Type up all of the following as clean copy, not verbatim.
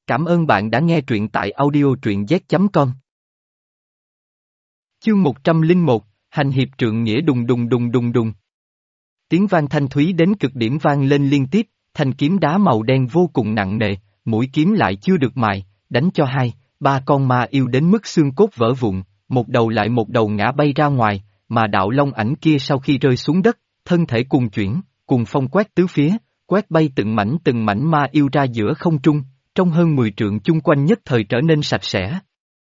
Cảm ơn bạn đã nghe truyện tại audio truyện z.com. Chương 101, Hành hiệp trượng nghĩa đùng đùng đùng đùng đùng. Tiếng vang thanh thúy đến cực điểm vang lên liên tiếp, thanh kiếm đá màu đen vô cùng nặng nề, mũi kiếm lại chưa được mài, đánh cho ba con ma yêu đến mức xương cốt vỡ vụn, một đầu lại một đầu ngã bay ra ngoài, mà đạo long ảnh kia sau khi rơi xuống đất, thân thể cuồng chuyển, cuồng phong quét tứ phía, quét bay từng mảnh ma yêu ra giữa không trung, trong hơn 10 trượng chung quanh nhất thời trở nên sạch sẽ.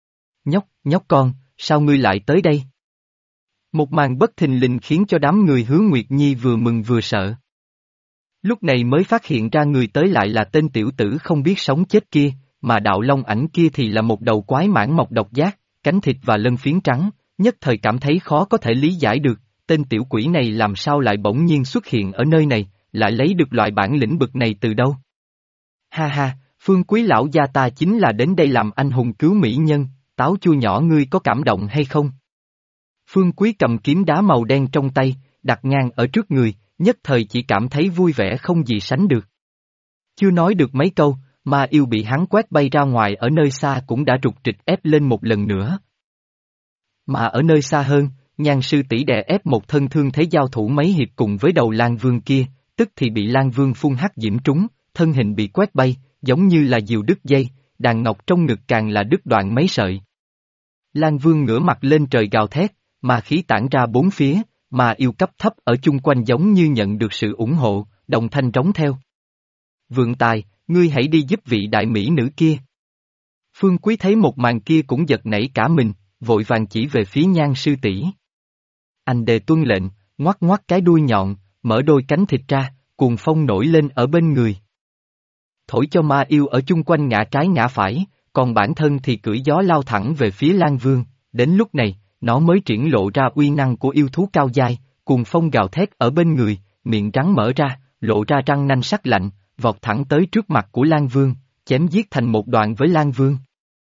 Nhóc con, sao ngươi lại tới đây? Một màn bất thình lình khiến cho đám người Hứa Nguyệt Nhi vừa mừng vừa sợ. Lúc này mới phát hiện ra người tới lại là tên tiểu tử không biết sống chết kia, mà đạo long ảnh kia thì là một đầu quái mãng mọc độc giác, cánh thịt và lân phiến trắng, nhất thời cảm thấy khó có thể lý giải được, tên tiểu quỷ này làm sao lại bỗng nhiên xuất hiện ở nơi này, lại lấy được loại bản lĩnh bực này từ đâu? Ha ha, Phương Quý lão gia ta chính là đến đây làm anh hùng cứu mỹ nhân, táo chua nhỏ ngươi có cảm động hay không? Phương Quý cầm kiếm đá màu đen trong tay, đặt ngang ở trước người, nhất thời chỉ cảm thấy vui vẻ không gì sánh được. Chưa nói được mấy câu, ma yêu bị hắn quét bay ra ngoài ở nơi xa cũng đã rục rịch ép lên một lần nữa. Mà ở nơi xa hơn, Nhan sư tỷ đè ép một thân thương thế giao thủ mấy hiệp cùng với đầu Lan Vương kia, tức thì bị Lan Vương phun hắc diễm trúng, thân hình bị quét bay, giống như là diều đứt dây, đàn ngọc trong ngực càng là đứt đoạn mấy sợi. Lan Vương ngửa mặt lên trời gào thét, mà khí tản ra bốn phía, mà yêu cấp thấp ở chung quanh giống như nhận được sự ủng hộ, đồng thanh trống theo. Vượng Tài, ngươi hãy đi giúp vị đại mỹ nữ kia. Phương Quý thấy một màn kia cũng giật nảy cả mình, vội vàng chỉ về phía Nhan sư tỷ. Anh đề tuân lệnh, ngoắc ngoắc cái đuôi nhọn, mở đôi cánh thịt ra, cuồng phong nổi lên ở bên người. Thổi cho ma yêu ở chung quanh ngã trái ngã phải, còn bản thân thì cưỡi gió lao thẳng về phía Lan Vương, đến lúc này, nó mới triển lộ ra uy năng của yêu thú cao dai, cuồng phong gào thét ở bên người, miệng rắn mở ra, lộ ra răng nanh sắc lạnh, vọt thẳng tới trước mặt của Lan Vương, chém giết thành một đoạn với Lan Vương.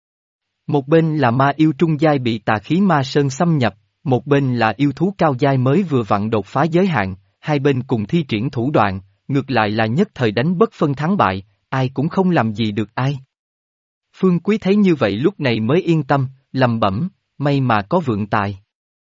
Một bên là ma yêu trung giai bị tà khí ma sơn xâm nhập, một bên là yêu thú cao giai mới vừa vặn đột phá giới hạn, hai bên cùng thi triển thủ đoạn, ngược lại là nhất thời đánh bất phân thắng bại, ai cũng không làm gì được ai. Phương Quý thấy như vậy lúc này mới yên tâm, lẩm bẩm, may mà có Vượng Tài.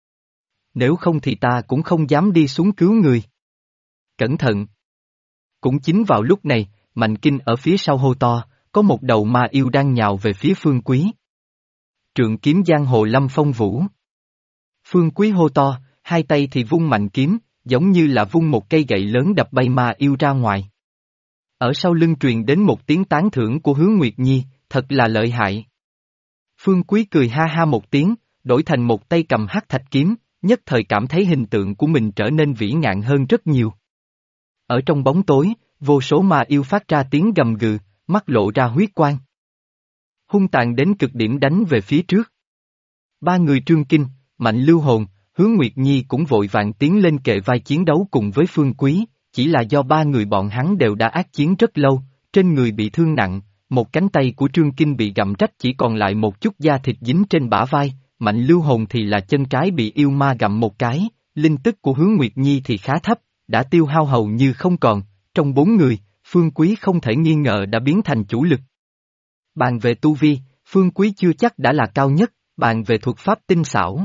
Nếu không thì ta cũng không dám đi xuống cứu người. Cẩn thận! Cũng chính vào lúc này, Mạnh Kinh ở phía sau hô to, có một đầu ma yêu đang nhào về phía Phương Quý. Trượng kiếm giang hồ lâm phong vũ. Phương Quý hô to, hai tay thì vung mạnh kiếm, giống như là vung một cây gậy lớn đập bay ma yêu ra ngoài. Ở sau lưng truyền đến một tiếng tán thưởng của Hứa Nguyệt Nhi, thật là lợi hại. Phương Quý cười ha ha một tiếng, đổi thành một tay cầm hắc thạch kiếm, nhất thời cảm thấy hình tượng của mình trở nên vĩ ngạn hơn rất nhiều. Ở trong bóng tối, vô số ma yêu phát ra tiếng gầm gừ, mắt lộ ra huyết quang. Hung tàn đến cực điểm đánh về phía trước. Ba người Trương Kinh, Mạnh Lưu Hồn, Hứa Nguyệt Nhi cũng vội vàng tiến lên kề vai chiến đấu cùng với Phương Quý, chỉ là do ba người bọn hắn đều đã ác chiến rất lâu, trên người bị thương nặng, một cánh tay của Trương Kinh bị gặm rách chỉ còn lại một chút da thịt dính trên bả vai, Mạnh Lưu Hồn thì là chân trái bị yêu ma gặm một cái, linh tức của Hứa Nguyệt Nhi thì khá thấp, đã tiêu hao hầu như không còn, trong bốn người, Phương Quý không thể nghi ngờ đã biến thành chủ lực. Bàn về tu vi, Phương Quý chưa chắc đã là cao nhất, bàn về thuật pháp tinh xảo.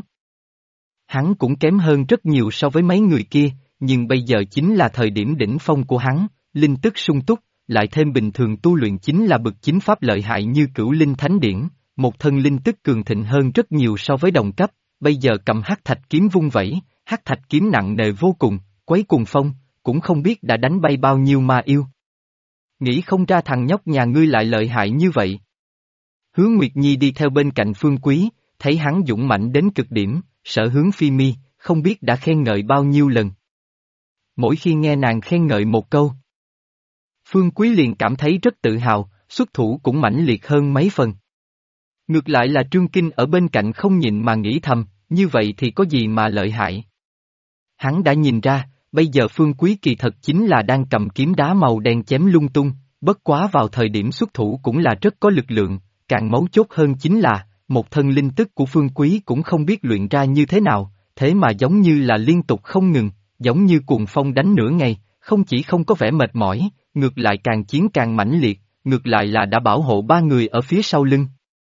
Hắn cũng kém hơn rất nhiều so với mấy người kia, nhưng bây giờ chính là thời điểm đỉnh phong của hắn, linh tức sung túc, lại thêm bình thường tu luyện chính là bậc chính pháp lợi hại như Cửu Linh Thánh Điển, một thân linh tức cường thịnh hơn rất nhiều so với đồng cấp, bây giờ cầm hắc thạch kiếm vung vẩy, hắc thạch kiếm nặng nề vô cùng, quấy cuồng phong, cũng không biết đã đánh bay bao nhiêu ma yêu. Nghĩ không ra thằng nhóc nhà ngươi lại lợi hại như vậy. Hứa Nguyệt Nhi đi theo bên cạnh Phương Quý, thấy hắn dũng mãnh đến cực điểm, Sở Hướng Phi Mi, không biết đã khen ngợi bao nhiêu lần. Mỗi khi nghe nàng khen ngợi một câu, Phương Quý liền cảm thấy rất tự hào, xuất thủ cũng mãnh liệt hơn mấy phần. Ngược lại là Trương Kinh ở bên cạnh không nhìn mà nghĩ thầm, như vậy thì có gì mà lợi hại. Hắn đã nhìn ra, bây giờ Phương Quý kỳ thật chính là đang cầm kiếm đá màu đen chém lung tung, bất quá vào thời điểm xuất thủ cũng là rất có lực lượng, càng mấu chốt hơn chính là, một thân linh tức của Phương Quý cũng không biết luyện ra như thế nào, thế mà giống như là liên tục không ngừng, giống như cuồng phong đánh nửa ngày, không chỉ không có vẻ mệt mỏi, ngược lại càng chiến càng mãnh liệt, ngược lại là đã bảo hộ ba người ở phía sau lưng.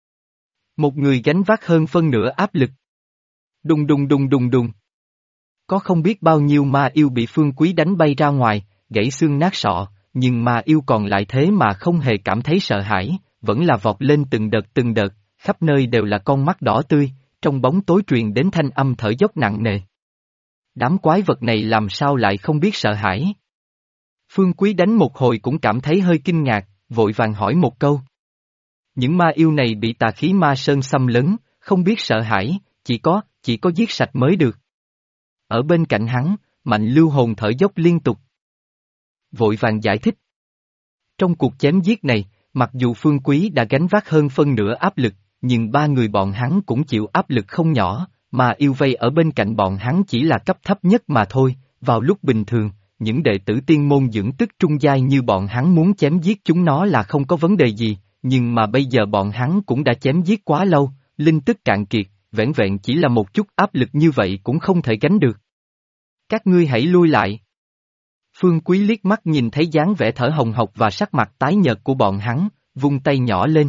Một người gánh vác hơn phân nửa áp lực. Đùng đùng đùng đùng đùng. Có không biết bao nhiêu ma yêu bị Phương Quý đánh bay ra ngoài, gãy xương nát sọ, nhưng ma yêu còn lại thế mà không hề cảm thấy sợ hãi, vẫn là vọt lên từng đợt, khắp nơi đều là con mắt đỏ tươi, trong bóng tối truyền đến thanh âm thở dốc nặng nề. Đám quái vật này làm sao lại không biết sợ hãi? Phương Quý đánh một hồi cũng cảm thấy hơi kinh ngạc, vội vàng hỏi một câu. Những ma yêu này bị tà khí ma sơn xâm lấn, không biết sợ hãi, chỉ có giết sạch mới được. Ở bên cạnh hắn, Mạnh Lưu Hồn thở dốc liên tục. Vội vàng giải thích. Trong cuộc chém giết này, mặc dù Phương Quý đã gánh vác hơn phân nửa áp lực, nhưng ba người bọn hắn cũng chịu áp lực không nhỏ, mà yêu vây ở bên cạnh bọn hắn chỉ là cấp thấp nhất mà thôi. Vào lúc bình thường, những đệ tử tiên môn dưỡng tức trung giai như bọn hắn muốn chém giết chúng nó là không có vấn đề gì, nhưng mà bây giờ bọn hắn cũng đã chém giết quá lâu, linh tức cạn kiệt, vẻn vẹn chỉ là một chút áp lực như vậy cũng không thể gánh được. Các ngươi hãy lui lại. Phương Quý liếc mắt nhìn thấy dáng vẻ thở hồng hộc và sắc mặt tái nhợt của bọn hắn, vung tay nhỏ lên.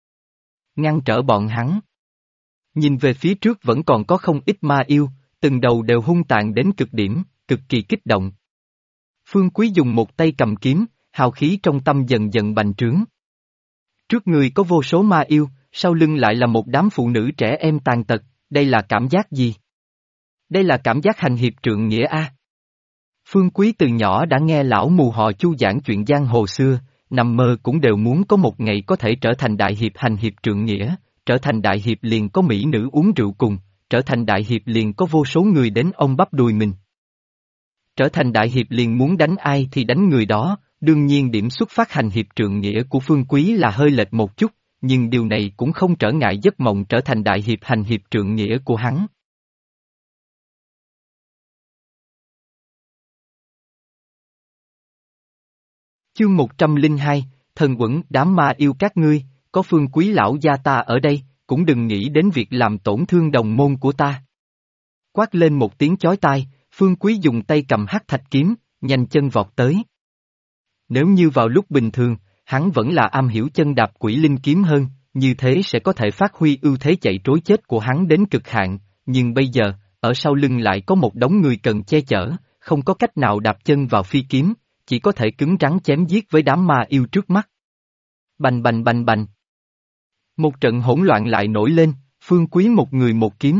Ngăn trở bọn hắn. Nhìn về phía trước vẫn còn có không ít ma yêu, từng đầu đều hung tàn đến cực điểm, cực kỳ kích động. Phương Quý dùng một tay cầm kiếm, hào khí trong tâm dần dần bành trướng. Trước người có vô số ma yêu, sau lưng lại là một đám phụ nữ trẻ em tàn tật, đây là cảm giác gì? Đây là cảm giác hành hiệp trượng nghĩa a. Phương Quý từ nhỏ đã nghe lão mù họ Chu giảng chuyện giang hồ xưa, nằm mơ cũng đều muốn có một ngày có thể trở thành đại hiệp hành hiệp trượng nghĩa, trở thành đại hiệp liền có mỹ nữ uống rượu cùng, trở thành đại hiệp liền có vô số người đến ôm bắp đùi mình. Trở thành đại hiệp liền muốn đánh ai thì đánh người đó, đương nhiên điểm xuất phát hành hiệp trượng nghĩa của Phương Quý là hơi lệch một chút, nhưng điều này cũng không trở ngại giấc mộng trở thành đại hiệp hành hiệp trượng nghĩa của hắn. Chương 102, Thần Quẩn đám ma yêu các ngươi, có Phương Quý lão gia ta ở đây, cũng đừng nghĩ đến việc làm tổn thương đồng môn của ta. Quát lên một tiếng chói tai, Phương Quý dùng tay cầm hắc thạch kiếm, nhanh chân vọt tới. Nếu như vào lúc bình thường, hắn vẫn là am hiểu chân đạp quỷ linh kiếm hơn, như thế sẽ có thể phát huy ưu thế chạy trối chết của hắn đến cực hạn, nhưng bây giờ, ở sau lưng lại có một đống người cần che chở, không có cách nào đạp chân vào phi kiếm, chỉ có thể cứng rắn chém giết với đám ma yêu trước mắt. Bành bành bành bành. Một trận hỗn loạn lại nổi lên, Phương Quý một người một kiếm.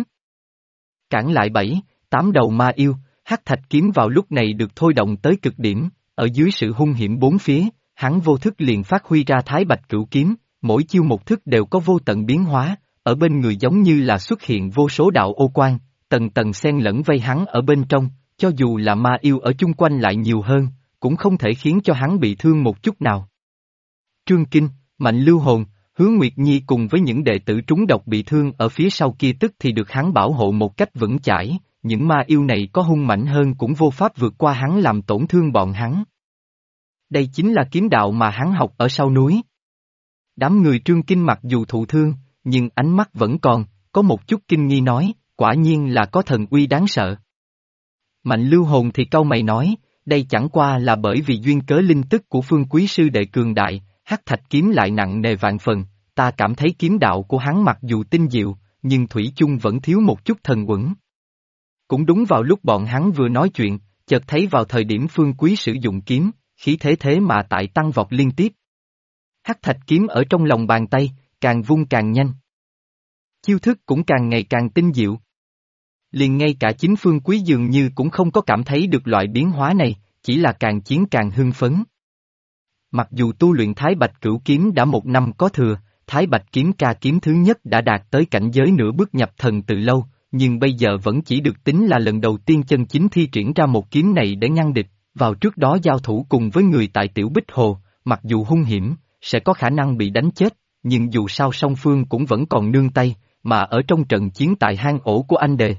Cản lại 7, 8 đầu ma yêu, hắc thạch kiếm vào lúc này được thôi động tới cực điểm, ở dưới sự hung hiểm bốn phía, hắn vô thức liền phát huy ra Thái Bạch Cửu Kiếm, mỗi chiêu một thức đều có vô tận biến hóa, ở bên người giống như là xuất hiện vô số đạo ô quang, tầng tầng xen lẫn vây hắn ở bên trong, cho dù là ma yêu ở chung quanh lại nhiều hơn, cũng không thể khiến cho hắn bị thương một chút nào. Trương Kinh, Mạnh Lưu Hồn, Hứa Nguyệt Nhi cùng với những đệ tử trúng độc bị thương ở phía sau kia tức thì được hắn bảo hộ một cách vững chãi, những ma yêu này có hung mạnh hơn cũng vô pháp vượt qua hắn làm tổn thương bọn hắn. Đây chính là kiếm đạo mà hắn học ở sau núi. Đám người Trương Kinh mặc dù thụ thương, nhưng ánh mắt vẫn còn, có một chút kinh nghi nói, quả nhiên là có thần uy đáng sợ. Mạnh Lưu Hồn thì cau mày nói, đây chẳng qua là bởi vì duyên cớ linh tức của Phương Quý sư đệ cường đại, hắc thạch kiếm lại nặng nề vạn phần, ta cảm thấy kiếm đạo của hắn mặc dù tinh diệu, nhưng thủy chung vẫn thiếu một chút thần uẩn. Cũng đúng vào lúc bọn hắn vừa nói chuyện, chợt thấy vào thời điểm Phương Quý sử dụng kiếm, khí thế thế mà tại tăng vọt liên tiếp. Hắc thạch kiếm ở trong lòng bàn tay, càng vung càng nhanh. Chiêu thức cũng càng ngày càng tinh diệu. Liền ngay cả chính Phương Quý dường như cũng không có cảm thấy được loại biến hóa này, chỉ là càng chiến càng hưng phấn. Mặc dù tu luyện Thái Bạch Cửu Kiếm đã 1 năm có thừa, Thái Bạch Kiếm Ca kiếm thứ nhất đã đạt tới cảnh giới nửa bước nhập thần từ lâu, nhưng bây giờ vẫn chỉ được tính là lần đầu tiên chân chính thi triển ra một kiếm này để ngăn địch, vào trước đó giao thủ cùng với người tại Tiểu Bích Hồ, mặc dù hung hiểm, sẽ có khả năng bị đánh chết, nhưng dù sao song phương cũng vẫn còn nương tay, mà ở trong trận chiến tại hang ổ của anh đề.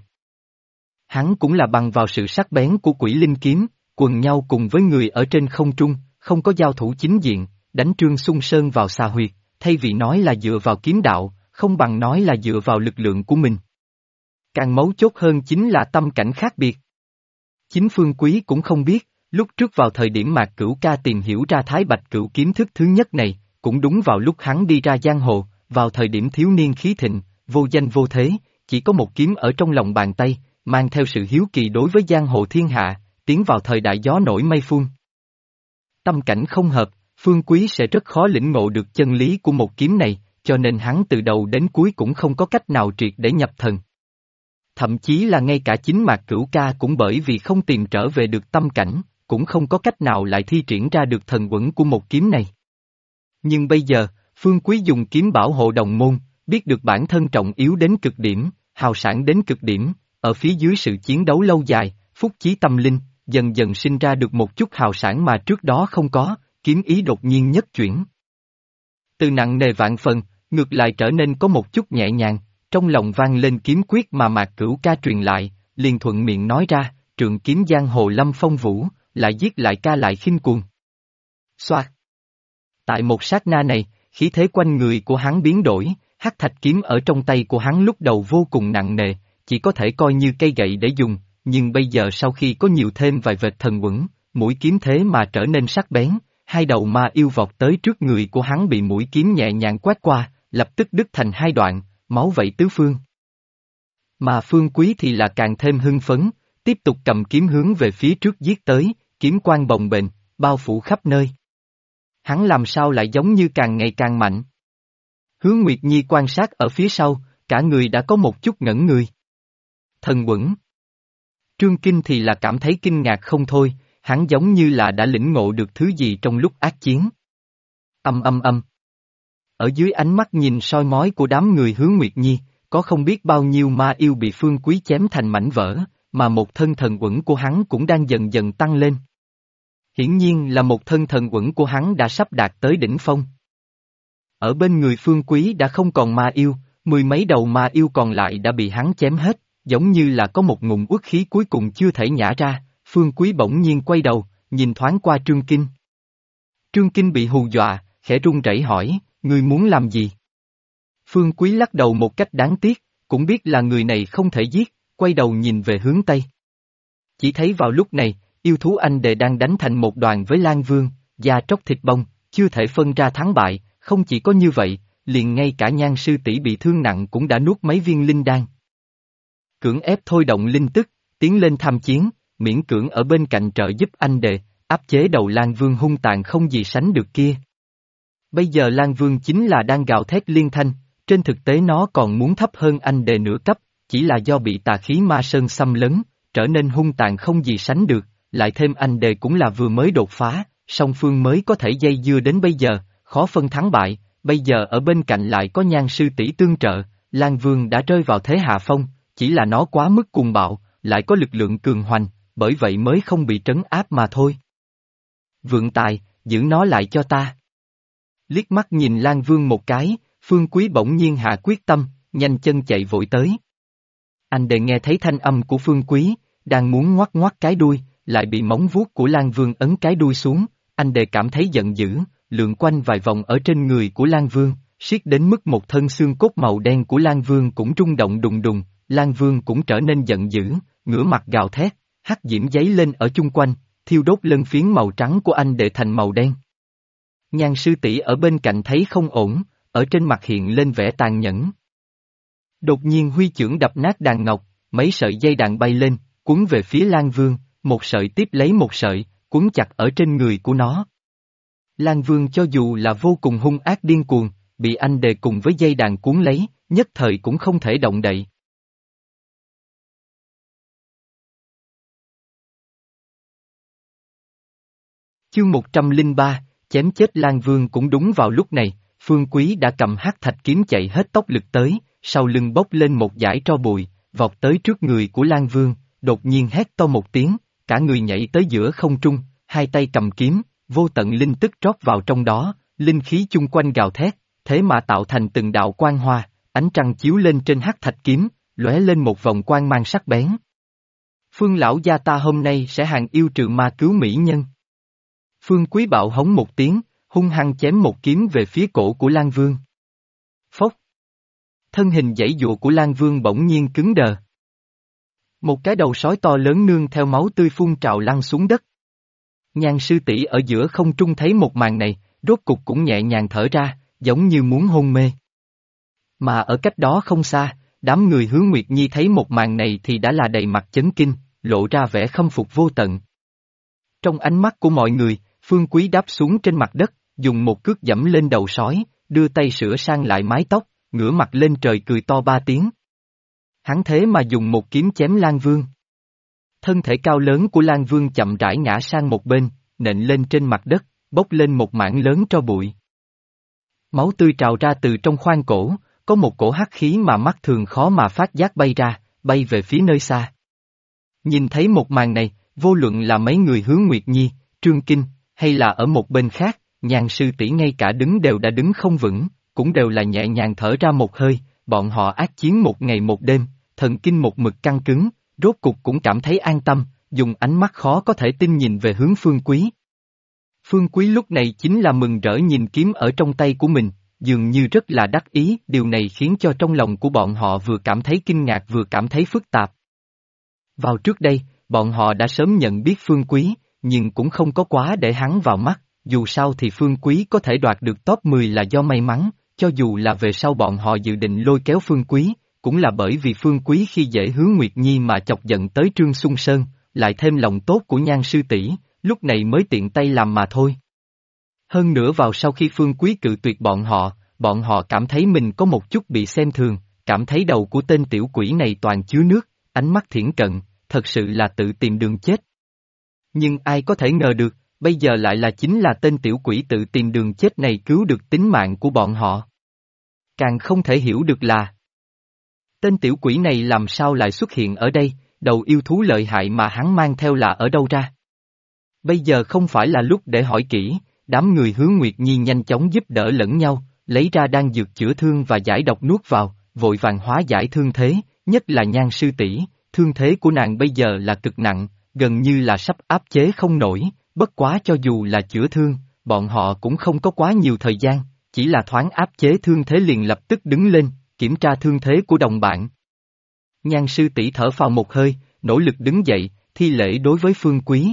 Hắn cũng là bằng vào sự sắc bén của quỷ linh kiếm, quần nhau cùng với người ở trên không trung, không có giao thủ chính diện, đánh Trương Xung Sơn vào xà huyệt, thay vì nói là dựa vào kiếm đạo, không bằng nói là dựa vào lực lượng của mình. Càng mấu chốt hơn chính là tâm cảnh khác biệt. Chính Phương Quý cũng không biết, lúc trước vào thời điểm Mạc Cửu Ca tìm hiểu ra Thái Bạch Cửu kiếm thức thứ nhất này, cũng đúng vào lúc hắn đi ra giang hồ, vào thời điểm thiếu niên khí thịnh, vô danh vô thế, chỉ có một kiếm ở trong lòng bàn tay, mang theo sự hiếu kỳ đối với giang hồ thiên hạ, tiến vào thời đại gió nổi mây phun. Tâm cảnh không hợp, Phương Quý sẽ rất khó lĩnh ngộ được chân lý của một kiếm này, cho nên hắn từ đầu đến cuối cũng không có cách nào triệt để nhập thần. Thậm chí là ngay cả chính Mạc Cửu Ca cũng bởi vì không tìm trở về được tâm cảnh, cũng không có cách nào lại thi triển ra được thần uẩn của một kiếm này. Nhưng bây giờ, Phương Quý dùng kiếm bảo hộ đồng môn, biết được bản thân trọng yếu đến cực điểm, hào sảng đến cực điểm, ở phía dưới sự chiến đấu lâu dài, phúc chí tâm linh, dần dần sinh ra được một chút hào sảng mà trước đó không có, kiếm ý đột nhiên nhất chuyển. Từ nặng nề vạn phần, ngược lại trở nên có một chút nhẹ nhàng, trong lòng vang lên kiếm quyết mà Mạc Cửu Ca truyền lại, liền thuận miệng nói ra, trượng kiếm giang hồ lâm phong vũ, lại giết lại ca lại khinh cuồng. Xoạt! Tại một sát na này, khí thế quanh người của hắn biến đổi, hắc thạch kiếm ở trong tay của hắn lúc đầu vô cùng nặng nề, chỉ có thể coi như cây gậy để dùng, nhưng bây giờ sau khi có nhiều thêm vài vệt thần uẩn, mũi kiếm thế mà trở nên sắc bén, hai đầu ma yêu vọt tới trước người của hắn bị mũi kiếm nhẹ nhàng quét qua, lập tức đứt thành hai đoạn, máu vẩy tứ phương. Mà Phương Quý thì là càng thêm hưng phấn, tiếp tục cầm kiếm hướng về phía trước giết tới, kiếm quang bồng bềnh, bao phủ khắp nơi. Hắn làm sao lại giống như càng ngày càng mạnh. Hứa Nguyệt Nhi quan sát ở phía sau, cả người đã có một chút ngẩn người. Thần uẩn. Trương Kinh thì là cảm thấy kinh ngạc không thôi, hắn giống như là đã lĩnh ngộ được thứ gì trong lúc ác chiến. Âm âm âm. Ở dưới ánh mắt nhìn soi mói của đám người Hứa Nguyệt Nhi, có không biết bao nhiêu ma yêu bị Phương Quý chém thành mảnh vỡ, mà một thân thần uẩn của hắn cũng đang dần dần tăng lên. Hiển nhiên là một thân thần uẩn của hắn đã sắp đạt tới đỉnh phong. Ở bên người Phương Quý đã không còn ma yêu, mười mấy đầu ma yêu còn lại đã bị hắn chém hết, giống như là có một ngụm uất khí cuối cùng chưa thể nhả ra, Phương Quý bỗng nhiên quay đầu, nhìn thoáng qua Trương Kinh. Trương Kinh bị hù dọa, khẽ run rẩy hỏi, ngươi muốn làm gì? Phương Quý lắc đầu một cách đáng tiếc, cũng biết là người này không thể giết, quay đầu nhìn về hướng Tây. Chỉ thấy vào lúc này, yêu thú anh đệ đang đánh thành một đoàn với Lan Vương, da tróc thịt bong, chưa thể phân ra thắng bại, không chỉ có như vậy, liền ngay cả Nhan sư tỷ bị thương nặng cũng đã nuốt mấy viên linh đan. Cưỡng ép thôi động linh tức, tiến lên tham chiến, miễn cưỡng ở bên cạnh trợ giúp anh đệ, áp chế đầu Lan Vương hung tàn không gì sánh được kia. Bây giờ Lan Vương chính là đang gào thét liên thanh, trên thực tế nó còn muốn thấp hơn anh đệ nửa cấp, chỉ là do bị tà khí ma sơn xâm lấn, trở nên hung tàn không gì sánh được, lại thêm anh đệ cũng là vừa mới đột phá, song phương mới có thể dây dưa đến bây giờ, khó phân thắng bại, bây giờ ở bên cạnh lại có Nhan sư tỷ tương trợ, Lan Vương đã rơi vào thế hạ phong, chỉ là nó quá mức cuồng bạo, lại có lực lượng cường hoành, bởi vậy mới không bị trấn áp mà thôi. Vượng tài, giữ nó lại cho ta. Liếc mắt nhìn Lan Vương một cái, Phương Quý bỗng nhiên hạ quyết tâm, nhanh chân chạy vội tới. Anh đệ nghe thấy thanh âm của Phương Quý, đang muốn ngoắc ngoắc cái đuôi, lại bị móng vuốt của Lan Vương ấn cái đuôi xuống, anh đệ cảm thấy giận dữ, lượn quanh vài vòng ở trên người của Lan Vương, siết đến mức một thân xương cốt màu đen của Lan Vương cũng rung động đùng đùng, Lan Vương cũng trở nên giận dữ, ngửa mặt gào thét, hắc diễm giấy lên ở chung quanh, thiêu đốt lân phiến màu trắng của anh đệ thành màu đen. Nhan sư tỷ ở bên cạnh thấy không ổn, ở trên mặt hiện lên vẻ tàn nhẫn. Đột nhiên huy chưởng đập nát đàn ngọc, mấy sợi dây đàn bay lên, cuốn về phía Lan Vương, một sợi tiếp lấy một sợi, cuốn chặt ở trên người của nó. Lan Vương cho dù là vô cùng hung ác điên cuồng, bị anh đệ cùng với dây đàn cuốn lấy, nhất thời cũng không thể động đậy. Chương 103, chém chết Lan Vương cũng đúng vào lúc này, Phương Quý đã cầm hắc thạch kiếm chạy hết tốc lực tới, sau lưng bốc lên một dải tro bụi, vọt tới trước người của Lan Vương, đột nhiên hét to một tiếng, cả người nhảy tới giữa không trung, hai tay cầm kiếm, vô tận linh tức trót vào trong đó, linh khí chung quanh gào thét, thế mà tạo thành từng đạo quang hoa, ánh trăng chiếu lên trên hắc thạch kiếm, lóe lên một vòng quang mang sắc bén. Phương lão gia ta hôm nay sẽ hàng yêu trừ ma cứu mỹ nhân. Phương Quý bạo hống một tiếng, hung hăng chém một kiếm về phía cổ của Lan Vương. Phốc. Thân hình giãy giụa của Lan Vương bỗng nhiên cứng đờ. Một cái đầu sói to lớn nương theo máu tươi phun trào lăn xuống đất. Nhan sư tỷ ở giữa không trung thấy một màn này, rốt cục cũng nhẹ nhàng thở ra, giống như muốn hôn mê. Mà ở cách đó không xa, đám người Hứa Nguyệt Nhi thấy một màn này thì đã là đầy mặt chấn kinh, lộ ra vẻ khâm phục vô tận. Trong ánh mắt của mọi người, Phương Quý đáp xuống trên mặt đất, dùng một cước giẫm lên đầu sói, đưa tay sửa sang lại mái tóc, ngửa mặt lên trời cười to 3 tiếng. Hắn thế mà dùng một kiếm chém Lan Vương. Thân thể cao lớn của Lan Vương chậm rãi ngã sang một bên, nện lên trên mặt đất, bốc lên một mảng lớn tro bụi. Máu tươi trào ra từ trong khoang cổ, có một cổ hắc khí mà mắt thường khó mà phát giác bay ra, bay về phía nơi xa. Nhìn thấy một màn này, vô luận là mấy người Hứa Nguyệt Nhi, Trương Kinh, hay là ở một bên khác, Nhan sư tỷ ngay cả đứng đều đã đứng không vững, cũng đều là nhẹ nhàng thở ra một hơi, bọn họ ác chiến một ngày một đêm, thần kinh một mực căng cứng, rốt cục cũng cảm thấy an tâm, dùng ánh mắt khó có thể tin nhìn về hướng Phương Quý. Phương Quý lúc này chính là mừng rỡ nhìn kiếm ở trong tay của mình, dường như rất là đắc ý, điều này khiến cho trong lòng của bọn họ vừa cảm thấy kinh ngạc vừa cảm thấy phức tạp. Vào trước đây, bọn họ đã sớm nhận biết Phương Quý, nhưng cũng không có quá để hắn vào mắt, dù sao thì Phương Quý có thể đoạt được top 10 là do may mắn, cho dù là về sau bọn họ dự định lôi kéo Phương Quý, cũng là bởi vì Phương Quý khi dễ Hứa Nguyệt Nhi mà chọc giận tới Trương Xuân Sơn, lại thêm lòng tốt của Nhan sư tỷ, lúc này mới tiện tay làm mà thôi. Hơn nữa vào sau khi Phương Quý cự tuyệt bọn họ cảm thấy mình có một chút bị xem thường, cảm thấy đầu của tên tiểu quỷ này toàn chứa nước, ánh mắt thiển cận, thật sự là tự tìm đường chết. Nhưng ai có thể ngờ được, bây giờ lại là chính là tên tiểu quỷ tự tìm đường chết này cứu được tính mạng của bọn họ. Càng không thể hiểu được là tên tiểu quỷ này làm sao lại xuất hiện ở đây, đầu yêu thú lợi hại mà hắn mang theo là ở đâu ra. Bây giờ không phải là lúc để hỏi kỹ, đám người Hứa Nguyệt Nhi nhanh chóng giúp đỡ lẫn nhau, lấy ra đan dược chữa thương và giải độc nuốt vào, vội vàng hóa giải thương thế, nhất là Nhan sư tỷ, thương thế của nàng bây giờ là cực nặng, gần như là sắp áp chế không nổi, bất quá cho dù là chữa thương, bọn họ cũng không có quá nhiều thời gian, chỉ là thoáng áp chế thương thế liền lập tức đứng lên, kiểm tra thương thế của đồng bạn. Nhan sư tỷ thở phào một hơi, nỗ lực đứng dậy, thi lễ đối với Phương Quý.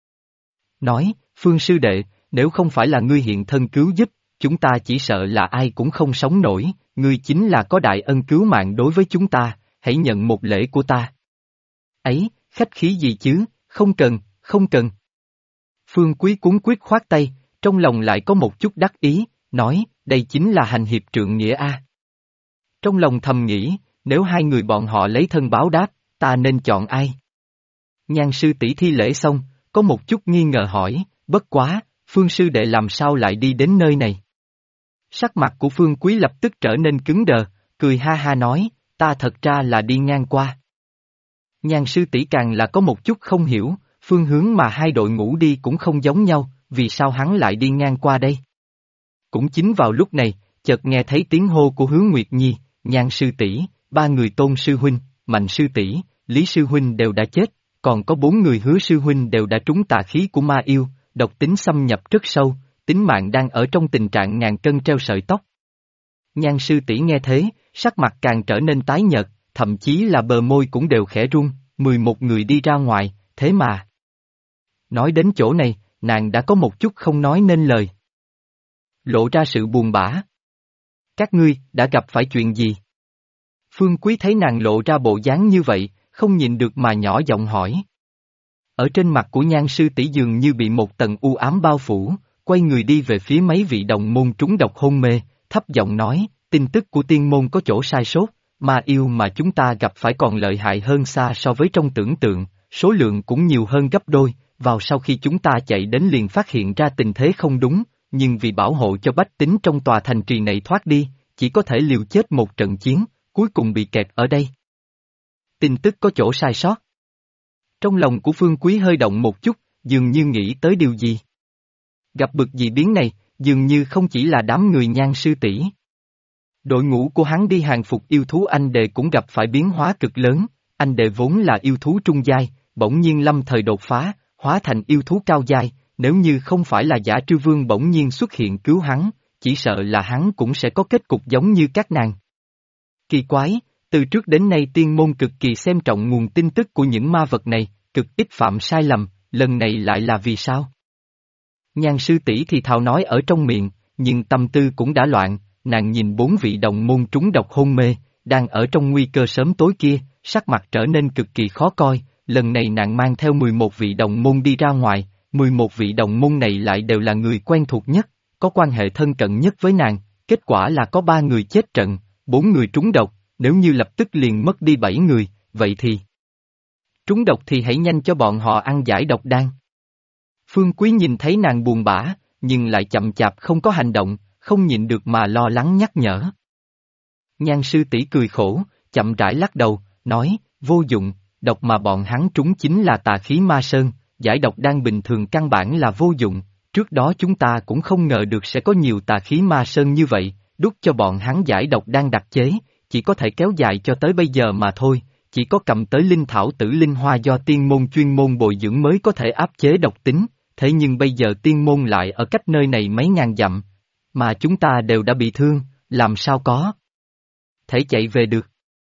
Nói, Phương sư đệ, nếu không phải là ngươi hiện thân cứu giúp, chúng ta chỉ sợ là ai cũng không sống nổi, ngươi chính là có đại ân cứu mạng đối với chúng ta, hãy nhận một lễ của ta. Ấy, khách khí gì chứ, không cần, không cần. Phương Quý cuống quýt khoát tay, trong lòng lại có một chút đắc ý, nói, đây chính là hành hiệp trượng nghĩa a. Trong lòng thầm nghĩ, nếu hai người bọn họ lấy thân báo đáp, ta nên chọn ai? Nhan sư tỷ thi lễ xong, có một chút nghi ngờ hỏi, bất quá, Phương sư đệ làm sao lại đi đến nơi này? Sắc mặt của Phương Quý lập tức trở nên cứng đờ, cười ha ha nói, ta thật ra là đi ngang qua. Nhan sư tỷ càng là có một chút không hiểu, phương hướng mà hai đội ngũ đi cũng không giống nhau, vì sao hắn lại đi ngang qua đây? Cũng chính vào lúc này, chợt nghe thấy tiếng hô của Hứa Nguyệt Nhi, Nhan sư tỷ, ba người Tôn sư huynh, Mạnh sư tỷ, Lý sư huynh đều đã chết, còn có 4 người Hứa sư huynh đều đã trúng tà khí của ma yêu, độc tính xâm nhập rất sâu, tính mạng đang ở trong tình trạng ngàn cân treo sợi tóc. Nhan sư tỷ nghe thế, sắc mặt càng trở nên tái nhợt, thậm chí là bờ môi cũng đều khẽ run, 11 người đi ra ngoài, thế mà. Nói đến chỗ này, nàng đã có một chút không nói nên lời. Lộ ra sự buồn bã. Các ngươi, đã gặp phải chuyện gì? Phương Quý thấy nàng lộ ra bộ dáng như vậy, không nhìn được mà nhỏ giọng hỏi. Ở trên mặt của Nhan sư tỷ dường như bị một tầng u ám bao phủ, quay người đi về phía mấy vị đồng môn trúng độc hôn mê, thấp giọng nói, tin tức của tiên môn có chỗ sai sót, ma yêu mà chúng ta gặp phải còn lợi hại hơn xa so với trong tưởng tượng, số lượng cũng nhiều hơn gấp đôi, vào sau khi chúng ta chạy đến liền phát hiện ra tình thế không đúng, nhưng vì bảo hộ cho bách tính trong tòa thành trì này thoát đi, chỉ có thể liều chết một trận chiến, cuối cùng bị kẹt ở đây. Tin tức có chỗ sai sót. Trong lòng của Phương Quý hơi động một chút, dường như nghĩ tới điều gì. Gặp bực dị biến này, dường như không chỉ là đám người Nhan sư tỷ. Đội ngũ của hắn đi hàng phục yêu thú anh đệ cũng gặp phải biến hóa cực lớn, anh đệ vốn là yêu thú trung giai, bỗng nhiên lâm thời đột phá, hóa thành yêu thú cao giai, nếu như không phải là Giả Trư Vương bỗng nhiên xuất hiện cứu hắn, chỉ sợ là hắn cũng sẽ có kết cục giống như các nàng. Kỳ quái, từ trước đến nay tiên môn cực kỳ xem trọng nguồn tin tức của những ma vật này, cực ít phạm sai lầm, lần này lại là vì sao? Nhan sư tỷ thì thào nói ở trong miệng, nhưng tâm tư cũng đã loạn, nàng nhìn 4 vị đồng môn trúng độc hôn mê, đang ở trong nguy cơ sớm tối kia, sắc mặt trở nên cực kỳ khó coi, lần này nàng mang theo 11 vị đồng môn đi ra ngoài, 11 vị đồng môn này lại đều là người quen thuộc nhất, có quan hệ thân cận nhất với nàng, kết quả là có 3 người chết trận, 4 người trúng độc, nếu như lập tức liền mất đi 7 người, vậy thì trúng độc thì hãy nhanh cho bọn họ ăn giải độc đan. Phương Quý nhìn thấy nàng buồn bã, nhưng lại chậm chạp không có hành động, không nhịn được mà lo lắng nhắc nhở. Nhan sư tỷ cười khổ, chậm rãi lắc đầu, nói, vô dụng, độc mà bọn hắn trúng chính là tà khí ma sơn, giải độc đan bình thường căn bản là vô dụng, trước đó chúng ta cũng không ngờ được sẽ có nhiều tà khí ma sơn như vậy, đút cho bọn hắn giải độc đan đặc chế, chỉ có thể kéo dài cho tới bây giờ mà thôi, chỉ có cầm tới linh thảo tử linh hoa do tiên môn chuyên môn bồi dưỡng mới có thể áp chế độc tính, thế nhưng bây giờ tiên môn lại ở cách nơi này mấy ngàn dặm, mà chúng ta đều đã bị thương, làm sao có thể chạy về được.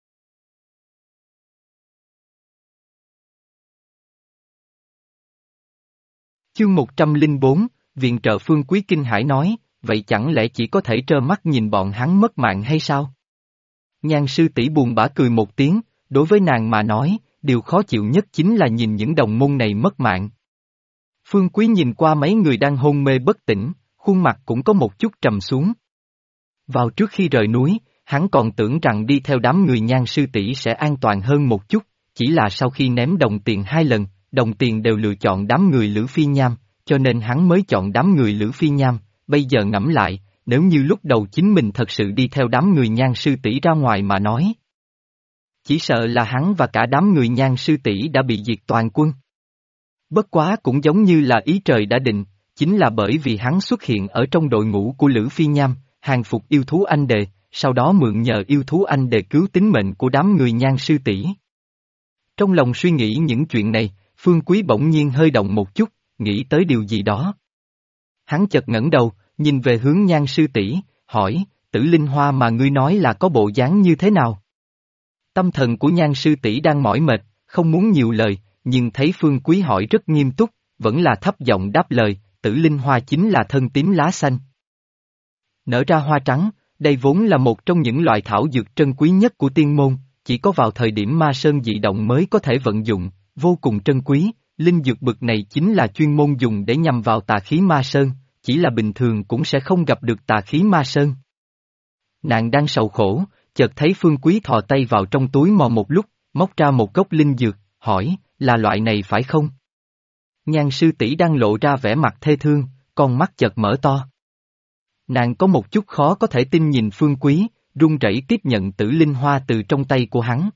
Chương 104, Viện trợ Phương Quý kinh hãi nói, vậy chẳng lẽ chỉ có thể trơ mắt nhìn bọn hắn mất mạng hay sao? Nhan sư tỷ buồn bã cười một tiếng, đối với nàng mà nói, điều khó chịu nhất chính là nhìn những đồng môn này mất mạng. Phương Quý nhìn qua mấy người đang hôn mê bất tỉnh, khuôn mặt cũng có một chút trầm xuống. Vào trước khi rời núi, hắn còn tưởng rằng đi theo đám người Nhan sư tỷ sẽ an toàn hơn một chút, chỉ là sau khi ném đồng tiền 2 lần, đồng tiền đều lựa chọn đám người Lữ Phi Nham, cho nên hắn mới chọn đám người Lữ Phi Nham, bây giờ ngẫm lại, nếu như lúc đầu chính mình thật sự đi theo đám người Nhan sư tỷ ra ngoài mà nói. Chỉ sợ là hắn và cả đám người Nhan sư tỷ đã bị diệt toàn quân. Bất quá cũng giống như là ý trời đã định, chính là bởi vì hắn xuất hiện ở trong đội ngũ của Lữ Phi Nham, hàng phục yêu thú anh đề, sau đó mượn nhờ yêu thú anh đề cứu tính mệnh của đám người Nhan sư tỷ. Trong lòng suy nghĩ những chuyện này, Phương Quý bỗng nhiên hơi động một chút, nghĩ tới điều gì đó. Hắn chợt ngẩng đầu, nhìn về hướng Nhan sư tỷ, hỏi, Tử Linh Hoa mà ngươi nói là có bộ dáng như thế nào? Tâm thần của Nhan sư tỷ đang mỏi mệt, không muốn nhiều lời, nhưng thấy Phương Quý hỏi rất nghiêm túc, vẫn là thấp giọng đáp lời, Tử Linh Hoa chính là thân tím lá xanh. Nở ra hoa trắng, đây vốn là một trong những loại thảo dược trân quý nhất của tiên môn, chỉ có vào thời điểm ma sơn dị động mới có thể vận dụng, vô cùng trân quý, linh dược bực này chính là chuyên môn dùng để nhằm vào tà khí ma sơn, chỉ là bình thường cũng sẽ không gặp được tà khí ma sơn. Nàng đang sầu khổ, chợt thấy Phương Quý thò tay vào trong túi mò một lúc, móc ra một gốc linh dược, hỏi, là loại này phải không? Nhan sư tỷ đang lộ ra vẻ mặt thê thương, con mắt chợt mở to. Nàng có một chút khó có thể tin nhìn Phương Quý, run rẩy tiếp nhận Tử Linh Hoa từ trong tay của hắn.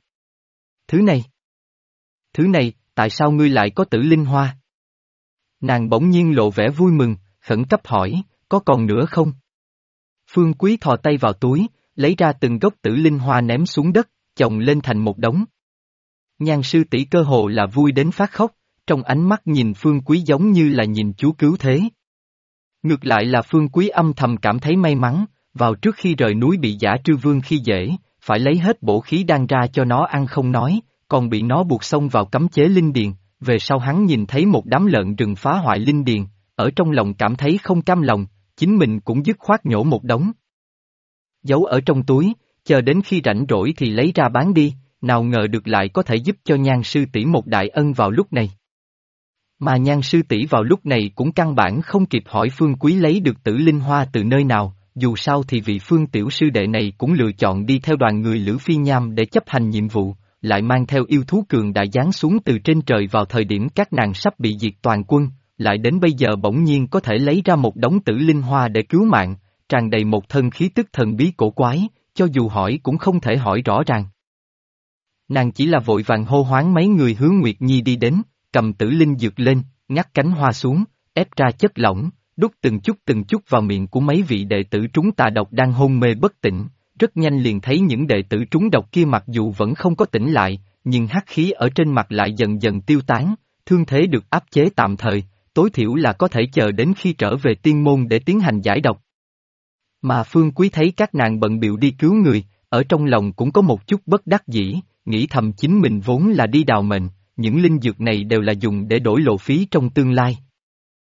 Thứ này, tại sao ngươi lại có Tử Linh Hoa? Nàng bỗng nhiên lộ vẻ vui mừng, khẩn cấp hỏi, có còn nữa không? Phương Quý thò tay vào túi, lấy ra từng gốc Tử Linh Hoa ném xuống đất, chồng lên thành một đống. Nhan sư tỷ cơ hồ là vui đến phát khóc, trong ánh mắt nhìn Phương Quý giống như là nhìn Chúa cứu thế. Ngược lại là Phương Quý âm thầm cảm thấy may mắn, vào trước khi rời núi bị Dã Trư Vương khi dễ, phải lấy hết bổ khí đan ra cho nó ăn không nói, còn bị nó buộc xông vào cấm chế linh điền, về sau hắn nhìn thấy một đám lợn rừng phá hoại linh điền, ở trong lòng cảm thấy không cam lòng, chính mình cũng dứt khoát nhổ một đống. Giấu ở trong túi, chờ đến khi rảnh rỗi thì lấy ra bán đi, nào ngờ được lại có thể giúp cho Nhan sư tỷ một đại ân vào lúc này. Mà Nhan sư tỷ vào lúc này cũng căn bản không kịp hỏi Phương Quý lấy được Tử Linh Hoa từ nơi nào, dù sao thì vị Phương tiểu sư đệ này cũng lựa chọn đi theo đoàn người Lữ Phi Nham để chấp hành nhiệm vụ, lại mang theo yêu thú cường đại giáng xuống từ trên trời vào thời điểm các nàng sắp bị diệt toàn quân, lại đến bây giờ bỗng nhiên có thể lấy ra một đống Tử Linh Hoa để cứu mạng, tràn đầy một thân khí tức thần bí cổ quái, cho dù hỏi cũng không thể hỏi rõ ràng. Nàng chỉ là vội vàng hô hoán mấy người hướng Nguyệt Nhi đi đến, cầm Tử Linh dược lên, ngắt cánh hoa xuống, ép ra chất lỏng, đút từng chút vào miệng của mấy vị đệ tử trúng tà độc đang hôn mê bất tỉnh, rất nhanh liền thấy những đệ tử trúng độc kia mặc dù vẫn không có tỉnh lại, nhưng hắc khí ở trên mặt lại dần dần tiêu tán, thương thế được áp chế tạm thời, tối thiểu là có thể chờ đến khi trở về tiên môn để tiến hành giải độc. Mà Phương Quý thấy các nàng bận bịu đi cứu người, ở trong lòng cũng có một chút bất đắc dĩ, nghĩ thầm chính mình vốn là đi đào mệnh, những linh dược này đều là dùng để đổi lộ phí trong tương lai.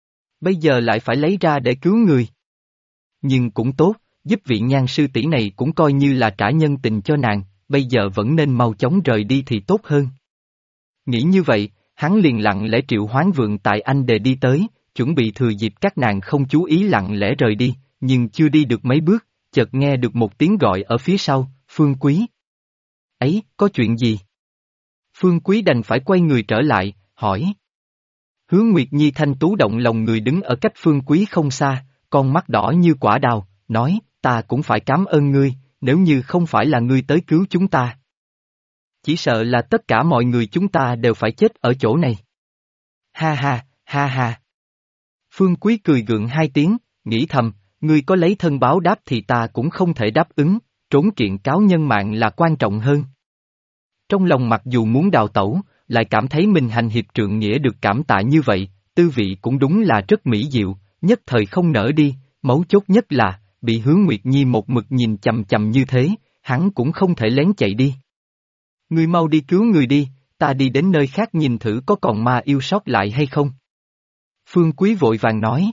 Bây giờ lại phải lấy ra để cứu người. Nhưng cũng tốt, giúp vị nhan sư tỷ này cũng coi như là trả nhân tình cho nàng, bây giờ vẫn nên mau chóng rời đi thì tốt hơn. Nghĩ như vậy, hắn liền lặng lẽ triệu hoán vượng tại anh để đi tới, chuẩn bị thừa dịp các nàng không chú ý lặng lẽ rời đi, nhưng chưa đi được mấy bước, chợt nghe được một tiếng gọi ở phía sau, Phương Quý. Ấy, có chuyện gì? Phương Quý đành phải quay người trở lại, hỏi. Hứa Nguyệt Nhi thanh tú động lòng người đứng ở cách Phương Quý không xa, con mắt đỏ như quả đào, nói, ta cũng phải cảm ơn ngươi, nếu như không phải là ngươi tới cứu chúng ta. Chỉ sợ là tất cả mọi người chúng ta đều phải chết ở chỗ này. Ha ha, ha ha. Phương Quý cười gượng hai tiếng, nghĩ thầm, ngươi có lấy thân báo đáp thì ta cũng không thể đáp ứng, trốn kiện cáo nhân mạng là quan trọng hơn. Trong lòng mặc dù muốn đào tẩu, lại cảm thấy mình hành hiệp trượng nghĩa được cảm tạ như vậy, tư vị cũng đúng là rất mỹ diệu, nhất thời không nỡ đi, mấu chốt nhất là, bị Hứa Nguyệt Nhi một mực nhìn chằm chằm như thế, hắn cũng không thể lén chạy đi. Ngươi mau đi cứu người đi, ta đi đến nơi khác nhìn thử có còn ma yêu sót lại hay không. Phương Quý vội vàng nói.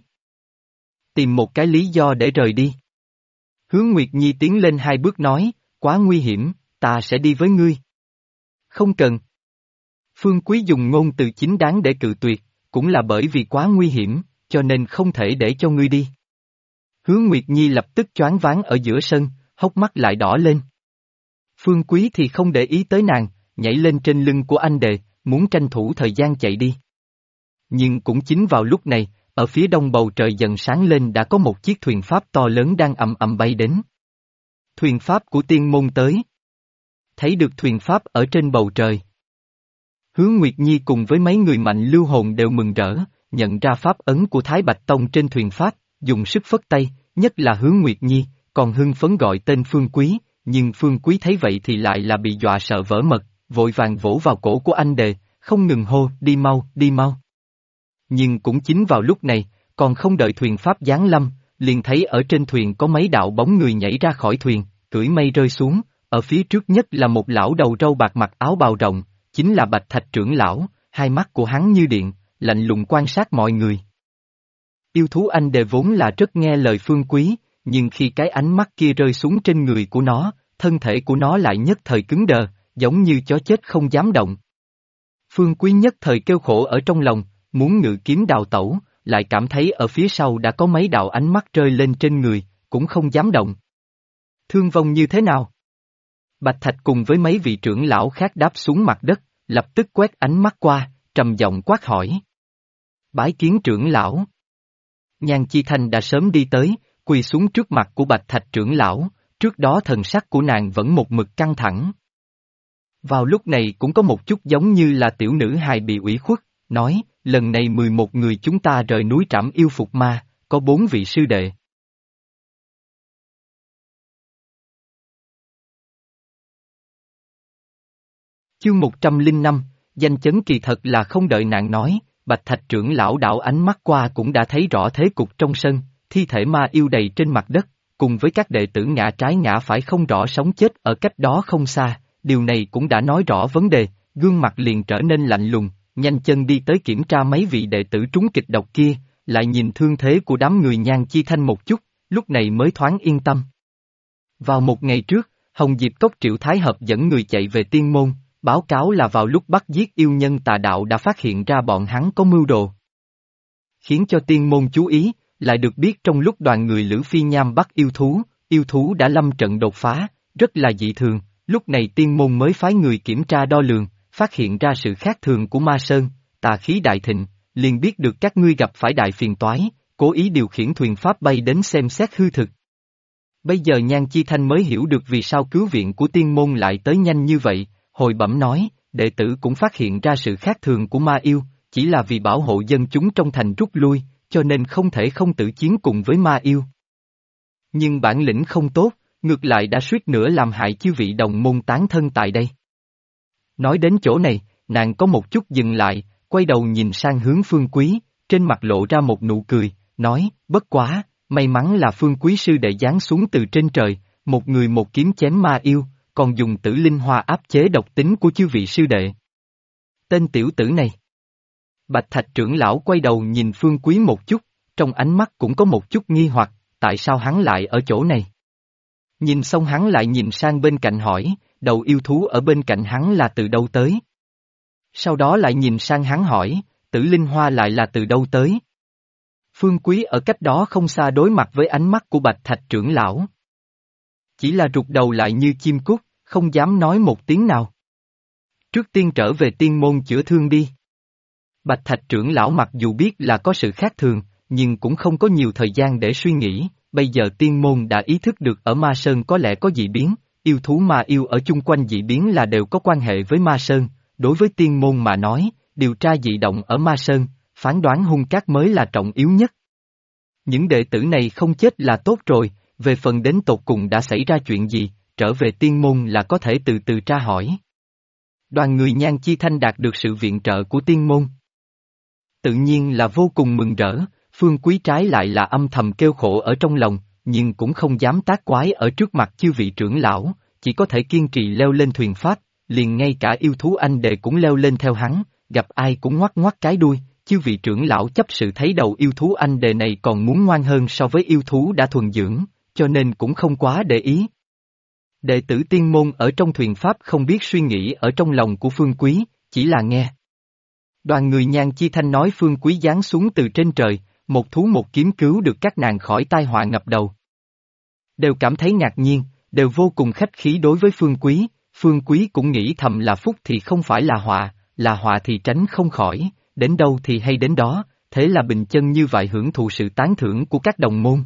Tìm một cái lý do để rời đi. Hứa Nguyệt Nhi tiến lên hai bước nói, quá nguy hiểm, ta sẽ đi với ngươi. Không cần. Phương Quý dùng ngôn từ chính đáng để cự tuyệt, cũng là bởi vì quá nguy hiểm, cho nên không thể để cho ngươi đi. Hứa Nguyệt Nhi lập tức choáng váng ở giữa sân, hốc mắt lại đỏ lên. Phương Quý thì không để ý tới nàng, nhảy lên trên lưng của anh đệ, muốn tranh thủ thời gian chạy đi. Nhưng cũng chính vào lúc này, ở phía đông bầu trời dần sáng lên đã có một chiếc thuyền pháp to lớn đang ầm ầm bay đến. Thuyền pháp của tiên môn tới. Thấy được thuyền pháp ở trên bầu trời. Hứa Nguyệt Nhi cùng với mấy người mạnh lưu hồn đều mừng rỡ, nhận ra pháp ấn của Thái Bạch Tông trên thuyền pháp, dùng sức phất tay, nhất là Hứa Nguyệt Nhi, còn hưng phấn gọi tên Phương Quý, nhưng Phương Quý thấy vậy thì lại là bị dọa sợ vỡ mật, vội vàng vỗ vào cổ của anh đề, không ngừng hô, đi mau, đi mau. Nhưng cũng chính vào lúc này, còn không đợi thuyền pháp giáng lâm, liền thấy ở trên thuyền có mấy đạo bóng người nhảy ra khỏi thuyền, cưỡi mây rơi xuống, ở phía trước nhất là một lão đầu râu bạc mặc áo bào rộng, chính là Bạch Thạch trưởng lão, hai mắt của hắn như điện, lạnh lùng quan sát mọi người. Yêu thú anh đề vốn là rất nghe lời Phương Quý, nhưng khi cái ánh mắt kia rơi xuống trên người của nó, thân thể của nó lại nhất thời cứng đờ, giống như chó chết không dám động. Phương Quý nhất thời kêu khổ ở trong lòng, muốn ngự kiếm đào tẩu, lại cảm thấy ở phía sau đã có mấy đạo ánh mắt rơi lên trên người, cũng không dám động. Thương vong như thế nào? Bạch Thạch cùng với mấy vị trưởng lão khác đáp xuống mặt đất, lập tức quét ánh mắt qua, trầm giọng quát hỏi. Bái kiến trưởng lão. Nhan Chi Thanh đã sớm đi tới, quỳ xuống trước mặt của Bạch Thạch trưởng lão, trước đó thần sắc của nàng vẫn một mực căng thẳng. Vào lúc này cũng có một chút giống như là tiểu nữ hài bị ủy khuất, nói, lần này 11 người chúng ta rời núi Trảm Yêu phục ma, có 4 vị sư đệ. Chương 105, danh chấn kỳ thật là không đợi nạn nói, Bạch Thạch trưởng lão đảo ánh mắt qua cũng đã thấy rõ thế cục trong sân, thi thể ma yêu đầy trên mặt đất, cùng với các đệ tử ngã trái ngã phải không rõ sống chết ở cách đó không xa, điều này cũng đã nói rõ vấn đề, gương mặt liền trở nên lạnh lùng, nhanh chân đi tới kiểm tra mấy vị đệ tử trúng kịch độc kia, lại nhìn thương thế của đám người Nhan Chi Thanh một chút, lúc này mới thoáng yên tâm. Vào một ngày trước, Hồng Diệp Cốc Triệu Thái Hợp dẫn người chạy về tiên môn, báo cáo là vào lúc bắt giết yêu nhân tà đạo đã phát hiện ra bọn hắn có mưu đồ. Khiến cho tiên môn chú ý, lại được biết trong lúc đoàn người Lữ Phi Nham bắt yêu thú đã lâm trận đột phá, rất là dị thường, lúc này tiên môn mới phái người kiểm tra đo lường, phát hiện ra sự khác thường của ma sơn, tà khí đại thịnh, liền biết được các ngươi gặp phải đại phiền toái, cố ý điều khiển thuyền pháp bay đến xem xét hư thực. Bây giờ Nhan Chi Thanh mới hiểu được vì sao cứu viện của tiên môn lại tới nhanh như vậy, hồi bẩm nói, đệ tử cũng phát hiện ra sự khác thường của ma yêu, chỉ là vì bảo hộ dân chúng trong thành rút lui, cho nên không thể không tự chiến cùng với ma yêu. Nhưng bản lĩnh không tốt, ngược lại đã suýt nữa làm hại chư vị đồng môn tán thân tại đây. Nói đến chỗ này, nàng có một chút dừng lại, quay đầu nhìn sang hướng Phương Quý, trên mặt lộ ra một nụ cười, nói, bất quá, may mắn là Phương Quý sư đệ giáng xuống từ trên trời, một người một kiếm chém ma yêu, còn dùng tử linh hoa áp chế độc tính của chư vị sư đệ. Tên tiểu tử này. Bạch Thạch trưởng lão quay đầu nhìn Phương Quý một chút, trong ánh mắt cũng có một chút nghi hoặc, tại sao hắn lại ở chỗ này? Nhìn xong hắn lại nhìn sang bên cạnh hỏi, đầu yêu thú ở bên cạnh hắn là từ đâu tới? Sau đó lại nhìn sang hắn hỏi, Tử Linh Hoa lại là từ đâu tới? Phương Quý ở cách đó không xa đối mặt với ánh mắt của Bạch Thạch trưởng lão. Chỉ là rụt đầu lại như chim cút, không dám nói một tiếng nào. Trước tiên trở về tiên môn chữa thương đi. Bạch Thạch trưởng lão mặc dù biết là có sự khác thường, nhưng cũng không có nhiều thời gian để suy nghĩ, bây giờ tiên môn đã ý thức được ở Ma Sơn có lẽ có dị biến, yêu thú ma yêu ở chung quanh dị biến là đều có quan hệ với Ma Sơn, đối với tiên môn mà nói, điều tra dị động ở Ma Sơn, phán đoán hung cát mới là trọng yếu nhất. Những đệ tử này không chết là tốt rồi, về phần đến tột cùng đã xảy ra chuyện gì, trở về tiên môn là có thể từ từ tra hỏi. Đoàn người Nhan Chi Thanh đạt được sự viện trợ của tiên môn. Tự nhiên là vô cùng mừng rỡ, Phương Quý trái lại là âm thầm kêu khổ ở trong lòng, nhưng cũng không dám tác quái ở trước mặt chư vị trưởng lão, chỉ có thể kiên trì leo lên thuyền pháp, liền ngay cả yêu thú anh đệ cũng leo lên theo hắn, gặp ai cũng ngoắc ngoắc cái đuôi, chư vị trưởng lão chấp sự thấy đầu yêu thú anh đệ này còn muốn ngoan hơn so với yêu thú đã thuần dưỡng, cho nên cũng không quá để ý. Đệ tử tiên môn ở trong thuyền pháp không biết suy nghĩ ở trong lòng của Phương Quý, chỉ là nghe. Đoàn người Nhan Chi Thanh nói Phương Quý giáng xuống từ trên trời, một thú một kiếm cứu được các nàng khỏi tai họa ngập đầu. Đều cảm thấy ngạc nhiên, đều vô cùng khách khí đối với Phương Quý cũng nghĩ thầm là phúc thì không phải là họa thì tránh không khỏi, đến đâu thì hay đến đó, thế là bình chân như vậy hưởng thụ sự tán thưởng của các đồng môn.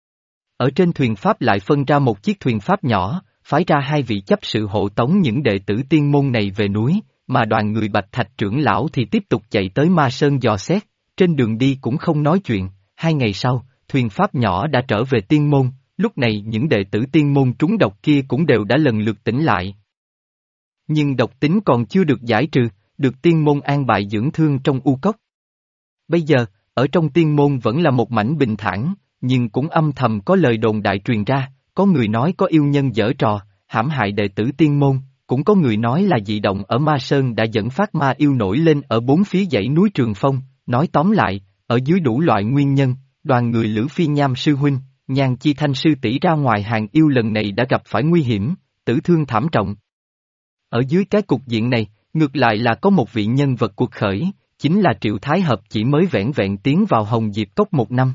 Ở trên thuyền pháp lại phân ra một chiếc thuyền pháp nhỏ, phái ra 2 vị chấp sự hộ tống những đệ tử tiên môn này về núi, mà đoàn người Bạch Thạch trưởng lão thì tiếp tục chạy tới Ma Sơn dò xét, trên đường đi cũng không nói chuyện, 2 ngày sau, thuyền pháp nhỏ đã trở về tiên môn, lúc này những đệ tử tiên môn trúng độc kia cũng đều đã lần lượt tỉnh lại. Nhưng độc tính còn chưa được giải trừ, được tiên môn an bài dưỡng thương trong u cốc. Bây giờ, ở trong tiên môn vẫn là một mảnh bình thản, nhưng cũng âm thầm có lời đồn đại truyền ra, có người nói có yêu nhân giở trò, hãm hại đệ tử tiên môn, cũng có người nói là dị động ở Ma Sơn đã dẫn phát ma yêu nổi lên ở bốn phía dãy núi Trường Phong, nói tóm lại, ở dưới đủ loại nguyên nhân, đoàn người Lữ Phi Nham sư huynh, Nhan Chi Thanh sư tỷ ra ngoài hàng yêu lần này đã gặp phải nguy hiểm, tử thương thảm trọng. Ở dưới cái cục diện này, ngược lại là có một vị nhân vật cuộc khởi, chính là Triệu Thái Hợp chỉ mới vẻn vẹn tiến vào Hồng Diệp Cốc 1 năm.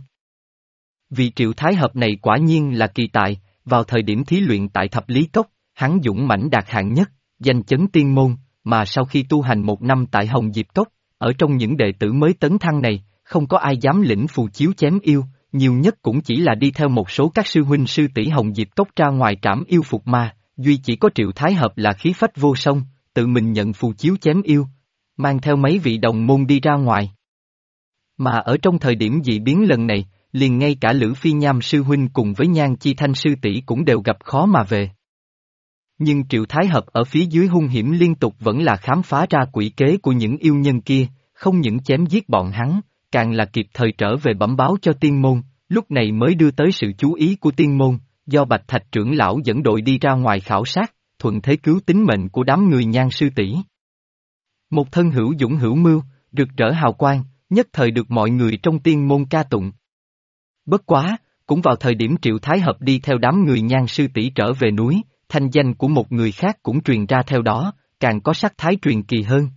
Vì Triệu Thái Hợp này quả nhiên là kỳ tài, vào thời điểm thí luyện tại Thập Lý Cốc, hắn dũng mãnh đạt hạng nhất, danh chấn tiên môn, mà sau khi tu hành 1 năm tại Hồng Diệp Cốc, ở trong những đệ tử mới tấn thăng này, không có ai dám lĩnh phù chiếu chém yêu, nhiều nhất cũng chỉ là đi theo một số các sư huynh sư tỷ Hồng Diệp Cốc ra ngoài trảm yêu phục ma, duy chỉ có Triệu Thái Hợp là khí phách vô song, tự mình nhận phù chiếu chém yêu, mang theo mấy vị đồng môn đi ra ngoài. Mà ở trong thời điểm dị biến lần này, liền ngay cả Lữ Phi Nham sư huynh cùng với Nhan Chi Thanh sư tỷ cũng đều gặp khó mà về. Nhưng Triệu Thái Hợp ở phía dưới hung hiểm liên tục vẫn là khám phá ra quỷ kế của những yêu nhân kia, không những chém giết bọn hắn, càng là kịp thời trở về bẩm báo cho tiên môn, lúc này mới đưa tới sự chú ý của tiên môn, do Bạch Thạch trưởng lão dẫn đội đi ra ngoài khảo sát, thuận thế cứu tính mệnh của đám người Nhan sư tỷ. Một thân hữu dũng hữu mưu, rực rỡ hào quang, nhất thời được mọi người trong tiên môn ca tụng. Bất quá, cũng vào thời điểm Triệu Thái Hợp đi theo đám người Nhan sư tỷ trở về núi, thanh danh của một người khác cũng truyền ra theo đó, càng có sắc thái truyền kỳ hơn.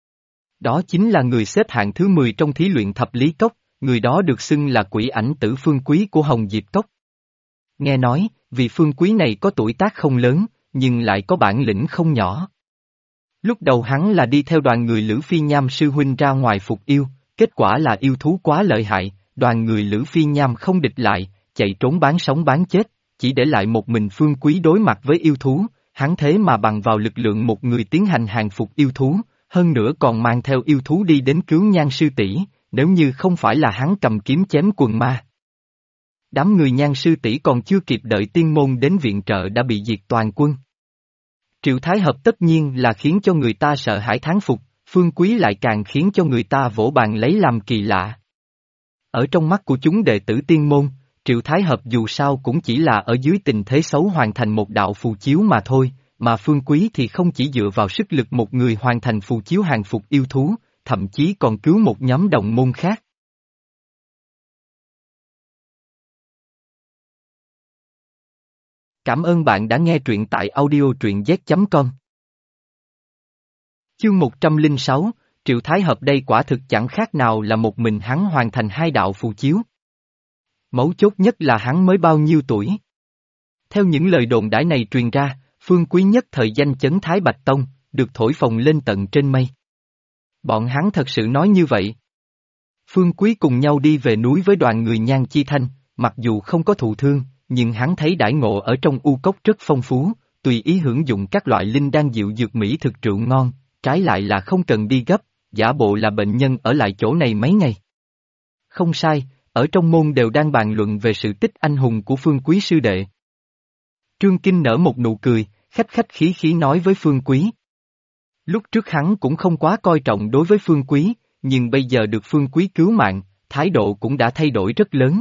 Đó chính là người xếp hạng thứ 10 trong thí luyện Thập Lý Cốc, người đó được xưng là quỷ ảnh tử Phương Quý của Hồng Diệp Cốc. Nghe nói, vì Phương Quý này có tuổi tác không lớn, nhưng lại có bản lĩnh không nhỏ. Lúc đầu hắn là đi theo đoàn người Lữ Phi Nham sư huynh ra ngoài phục yêu, kết quả là yêu thú quá lợi hại, đoàn người Lữ Phi Nham không địch lại, chạy trốn bán sống bán chết, chỉ để lại một mình Phương Quý đối mặt với yêu thú, hắn thế mà bằng vào lực lượng một người tiến hành hàng phục yêu thú, hơn nữa còn mang theo yêu thú đi đến cứu Nhan sư tỷ, nếu như không phải là hắn cầm kiếm chém quần ma. Đám người Nhan sư tỷ còn chưa kịp đợi tiên môn đến viện trợ đã bị diệt toàn quân. Triệu Thái Hợp tất nhiên là khiến cho người ta sợ hãi thán phục, Phương Quý lại càng khiến cho người ta vỗ bàn lấy làm kỳ lạ. Ở trong mắt của chúng đệ tử tiên môn, Triệu Thái Hợp dù sao cũng chỉ là ở dưới tình thế xấu hoàn thành một đạo phù chiếu mà thôi, mà Phương Quý thì không chỉ dựa vào sức lực một người hoàn thành phù chiếu hàng phục yêu thú, thậm chí còn cứu một nhóm đồng môn khác. Cảm ơn bạn đã nghe truyện tại audio truyện z.com. Chương 106, Triệu Thái Hợp đây quả thực chẳng khác nào là một mình hắn hoàn thành hai đạo phù chiếu. Mấu chốt nhất là hắn mới bao nhiêu tuổi. Theo những lời đồn đãi này truyền ra, Phương Quý nhất thời danh chấn Thái Bạch Tông, được thổi phồng lên tận trên mây. Bọn hắn thật sự nói như vậy. Phương Quý cùng nhau đi về núi với đoàn người Nhan Chi Thanh, mặc dù không có thụ thương, nhưng hắn thấy đãi ngộ ở trong u cốc rất phong phú, tùy ý hưởng dụng các loại linh đan dịu dược mỹ thực rượu ngon, trái lại là không cần đi gấp, giả bộ là bệnh nhân ở lại chỗ này mấy ngày. Không sai, ở trong môn đều đang bàn luận về sự tích anh hùng của Phương Quý sư đệ. Trương Kinh nở một nụ cười, khách khách khí khí nói với Phương Quý. Lúc trước hắn cũng không quá coi trọng đối với Phương Quý, nhưng bây giờ được Phương Quý cứu mạng, thái độ cũng đã thay đổi rất lớn.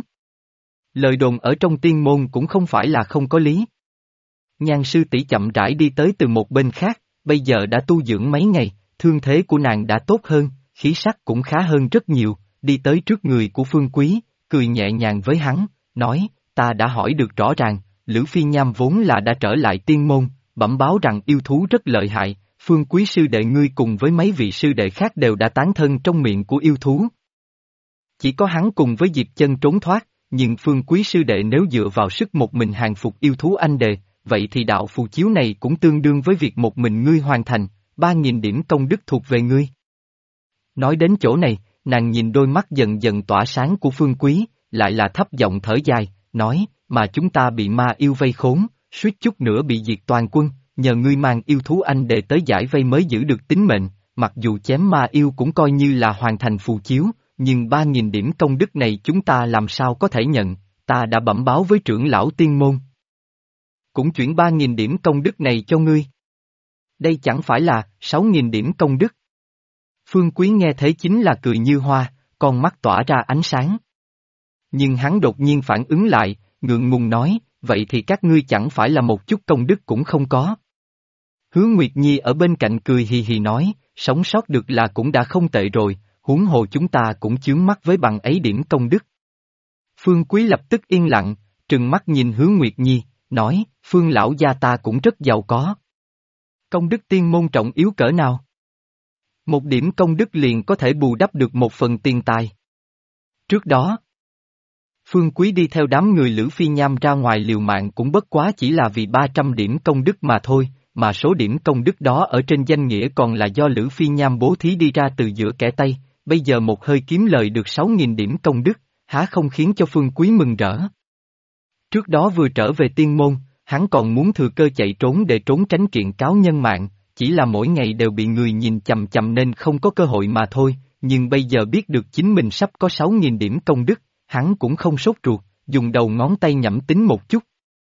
Lời đồn ở trong tiên môn cũng không phải là không có lý. Nhan sư tỷ chậm rãi đi tới từ một bên khác, bây giờ đã tu dưỡng mấy ngày, thương thế của nàng đã tốt hơn, khí sắc cũng khá hơn rất nhiều, đi tới trước người của Phương Quý, cười nhẹ nhàng với hắn, nói, ta đã hỏi được rõ ràng, Lữ Phi Nham vốn là đã trở lại tiên môn, bẩm báo rằng yêu thú rất lợi hại, Phương Quý sư đệ ngươi cùng với mấy vị sư đệ khác đều đã tán thân trong miệng của yêu thú. Chỉ có hắn cùng với Diệp Chân trốn thoát, nhưng Phương Quý sư đệ nếu dựa vào sức một mình hàng phục yêu thú anh đề, vậy thì đạo phù chiếu này cũng tương đương với việc một mình ngươi hoàn thành, 3.000 điểm công đức thuộc về ngươi. Nói đến chỗ này, nàng nhìn đôi mắt dần dần tỏa sáng của Phương Quý, lại là thấp giọng thở dài, nói, mà chúng ta bị ma yêu vây khốn, suýt chút nữa bị diệt toàn quân, nhờ ngươi mang yêu thú anh đề tới giải vây mới giữ được tính mệnh, mặc dù chém ma yêu cũng coi như là hoàn thành phù chiếu, nhưng 3.000 điểm công đức này chúng ta làm sao có thể nhận, ta đã bẩm báo với trưởng lão tiên môn. Cũng chuyển 3.000 điểm công đức này cho ngươi. Đây chẳng phải là 6.000 điểm công đức. Phương Quý nghe thấy chính là cười như hoa, con mắt tỏa ra ánh sáng. Nhưng hắn đột nhiên phản ứng lại, ngượng ngùng nói, vậy thì các ngươi chẳng phải là một chút công đức cũng không có. Hứa Nguyệt Nhi ở bên cạnh cười hì hì nói, sống sót được là cũng đã không tệ rồi, huống hồ chúng ta cũng chướng mắt với bằng ấy điểm công đức. Phương Quý lập tức yên lặng, trừng mắt nhìn Hứa Nguyệt Nhi, nói, Phương lão gia ta cũng rất giàu có. Công đức tiên môn trọng yếu cỡ nào? Một điểm công đức liền có thể bù đắp được một phần tiền tài. Trước đó, Phương Quý đi theo đám người Lữ Phi Nham ra ngoài liều mạng cũng bất quá chỉ là vì 300 điểm công đức mà thôi, mà số điểm công đức đó ở trên danh nghĩa còn là do Lữ Phi Nham bố thí đi ra từ giữa kẻ Tây, bây giờ một hơi kiếm lời được 6.000 điểm công đức, há không khiến cho Phương Quý mừng rỡ. Trước đó vừa trở về tiên môn, hắn còn muốn thừa cơ chạy trốn để trốn tránh kiện cáo nhân mạng, chỉ là mỗi ngày đều bị người nhìn chằm chằm nên không có cơ hội mà thôi, nhưng bây giờ biết được chính mình sắp có 6.000 điểm công đức, hắn cũng không sốt ruột, dùng đầu ngón tay nhẩm tính một chút.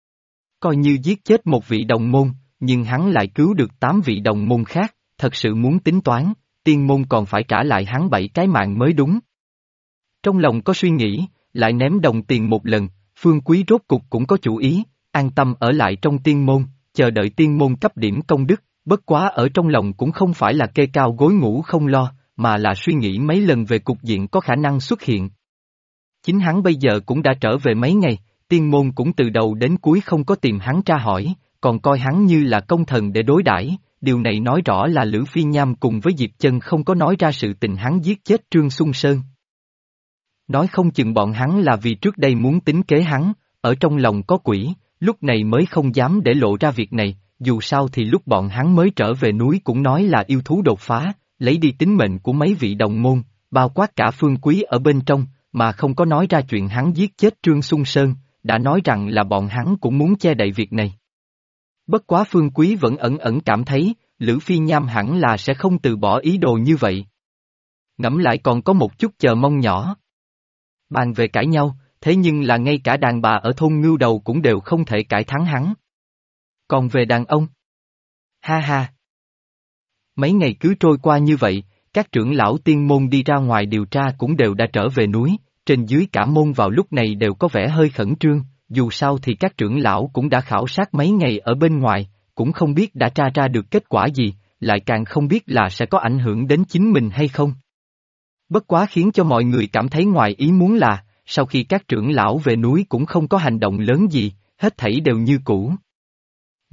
Coi như giết chết một vị đồng môn, nhưng hắn lại cứu được 8 vị đồng môn khác, thật sự muốn tính toán, tiên môn còn phải trả lại hắn 7 cái mạng mới đúng. Trong lòng có suy nghĩ, lại ném đồng tiền một lần, Phương Quý rốt cục cũng có chủ ý, an tâm ở lại trong tiên môn, chờ đợi tiên môn cấp điểm công đức, bất quá ở trong lòng cũng không phải là kê cao gối ngủ không lo, mà là suy nghĩ mấy lần về cục diện có khả năng xuất hiện. Chính hắn bây giờ cũng đã trở về mấy ngày, tiên môn cũng từ đầu đến cuối không có tìm hắn tra hỏi, còn coi hắn như là công thần để đối đãi. Điều này nói rõ là Lữ Phi Nham cùng với Diệp Chân không có nói ra sự tình hắn giết chết Trương Xuân Sơn. Nói không chừng bọn hắn là vì trước đây muốn tính kế hắn, ở trong lòng có quỷ, lúc này mới không dám để lộ ra việc này, dù sao thì lúc bọn hắn mới trở về núi cũng nói là yêu thú đột phá, lấy đi tính mệnh của mấy vị đồng môn, bao quát cả Phương Quý ở bên trong, mà không có nói ra chuyện hắn giết chết Trương Xuân Sơn, đã nói rằng là bọn hắn cũng muốn che đậy việc này. Bất quá Phương Quý vẫn ẩn ẩn cảm thấy, Lữ Phi Nham hẳn là sẽ không từ bỏ ý đồ như vậy. Ngẫm lại còn có một chút chờ mong nhỏ. Bàn về cãi nhau, thế nhưng là ngay cả đàn bà ở thôn Ngưu Đầu cũng đều không thể cãi thắng hắn. Còn về đàn ông? Ha ha! Mấy ngày cứ trôi qua như vậy, các trưởng lão tiên môn đi ra ngoài điều tra cũng đều đã trở về núi, trên dưới cả môn vào lúc này đều có vẻ hơi khẩn trương, dù sao thì các trưởng lão cũng đã khảo sát mấy ngày ở bên ngoài, cũng không biết đã tra ra được kết quả gì, lại càng không biết là sẽ có ảnh hưởng đến chính mình hay không. Bất quá khiến cho mọi người cảm thấy ngoài ý muốn là, sau khi các trưởng lão về núi cũng không có hành động lớn gì, hết thảy đều như cũ.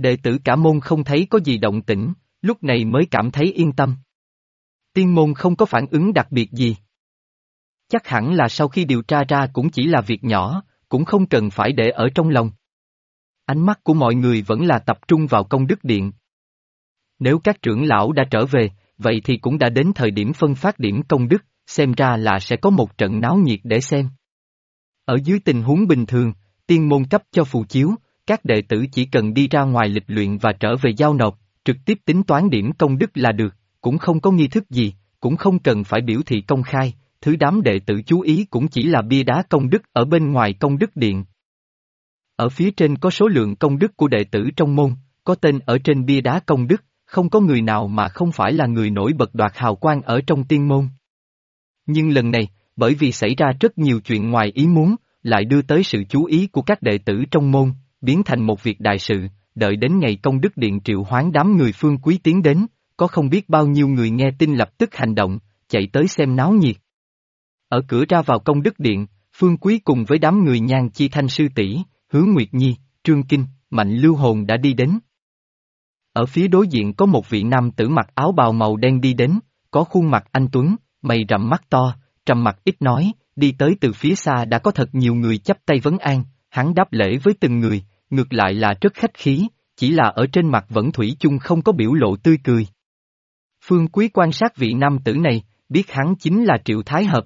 Đệ tử cả môn không thấy có gì động tĩnh, lúc này mới cảm thấy yên tâm. Tiên môn không có phản ứng đặc biệt gì. Chắc hẳn là sau khi điều tra ra cũng chỉ là việc nhỏ, cũng không cần phải để ở trong lòng. Ánh mắt của mọi người vẫn là tập trung vào công đức điện. Nếu các trưởng lão đã trở về, vậy thì cũng đã đến thời điểm phân phát điểm công đức, xem ra là sẽ có một trận náo nhiệt để xem. Ở dưới tình huống bình thường, tiên môn cấp cho phù chiếu, các đệ tử chỉ cần đi ra ngoài lịch luyện và trở về giao nộp, trực tiếp tính toán điểm công đức là được, cũng không có nghi thức gì, cũng không cần phải biểu thị công khai, thứ đám đệ tử chú ý cũng chỉ là bia đá công đức ở bên ngoài công đức điện. Ở phía trên có số lượng công đức của đệ tử trong môn, có tên ở trên bia đá công đức, không có người nào mà không phải là người nổi bật đoạt hào quang ở trong tiên môn. Nhưng lần này, bởi vì xảy ra rất nhiều chuyện ngoài ý muốn, lại đưa tới sự chú ý của các đệ tử trong môn, biến thành một việc đại sự, đợi đến ngày công đức điện triệu hoán đám người Phương Quý tiến đến, có không biết bao nhiêu người nghe tin lập tức hành động, chạy tới xem náo nhiệt. Ở cửa ra vào công đức điện, Phương Quý cùng với đám người Nhan Chi Thanh sư tỷ, Hứa Nguyệt Nhi, Trương Kinh, Mạnh Lưu Hồn đã đi đến. Ở phía đối diện có một vị nam tử mặc áo bào màu đen đi đến, có khuôn mặt anh tuấn, mày rậm mắt to, trầm mặc ít nói, đi tới từ phía xa đã có thật nhiều người chắp tay vấn an, hắn đáp lễ với từng người, ngược lại là rất khách khí, chỉ là ở trên mặt vẫn thủy chung không có biểu lộ tươi cười. Phương Quý quan sát vị nam tử này, biết hắn chính là Triệu Thái Hợp.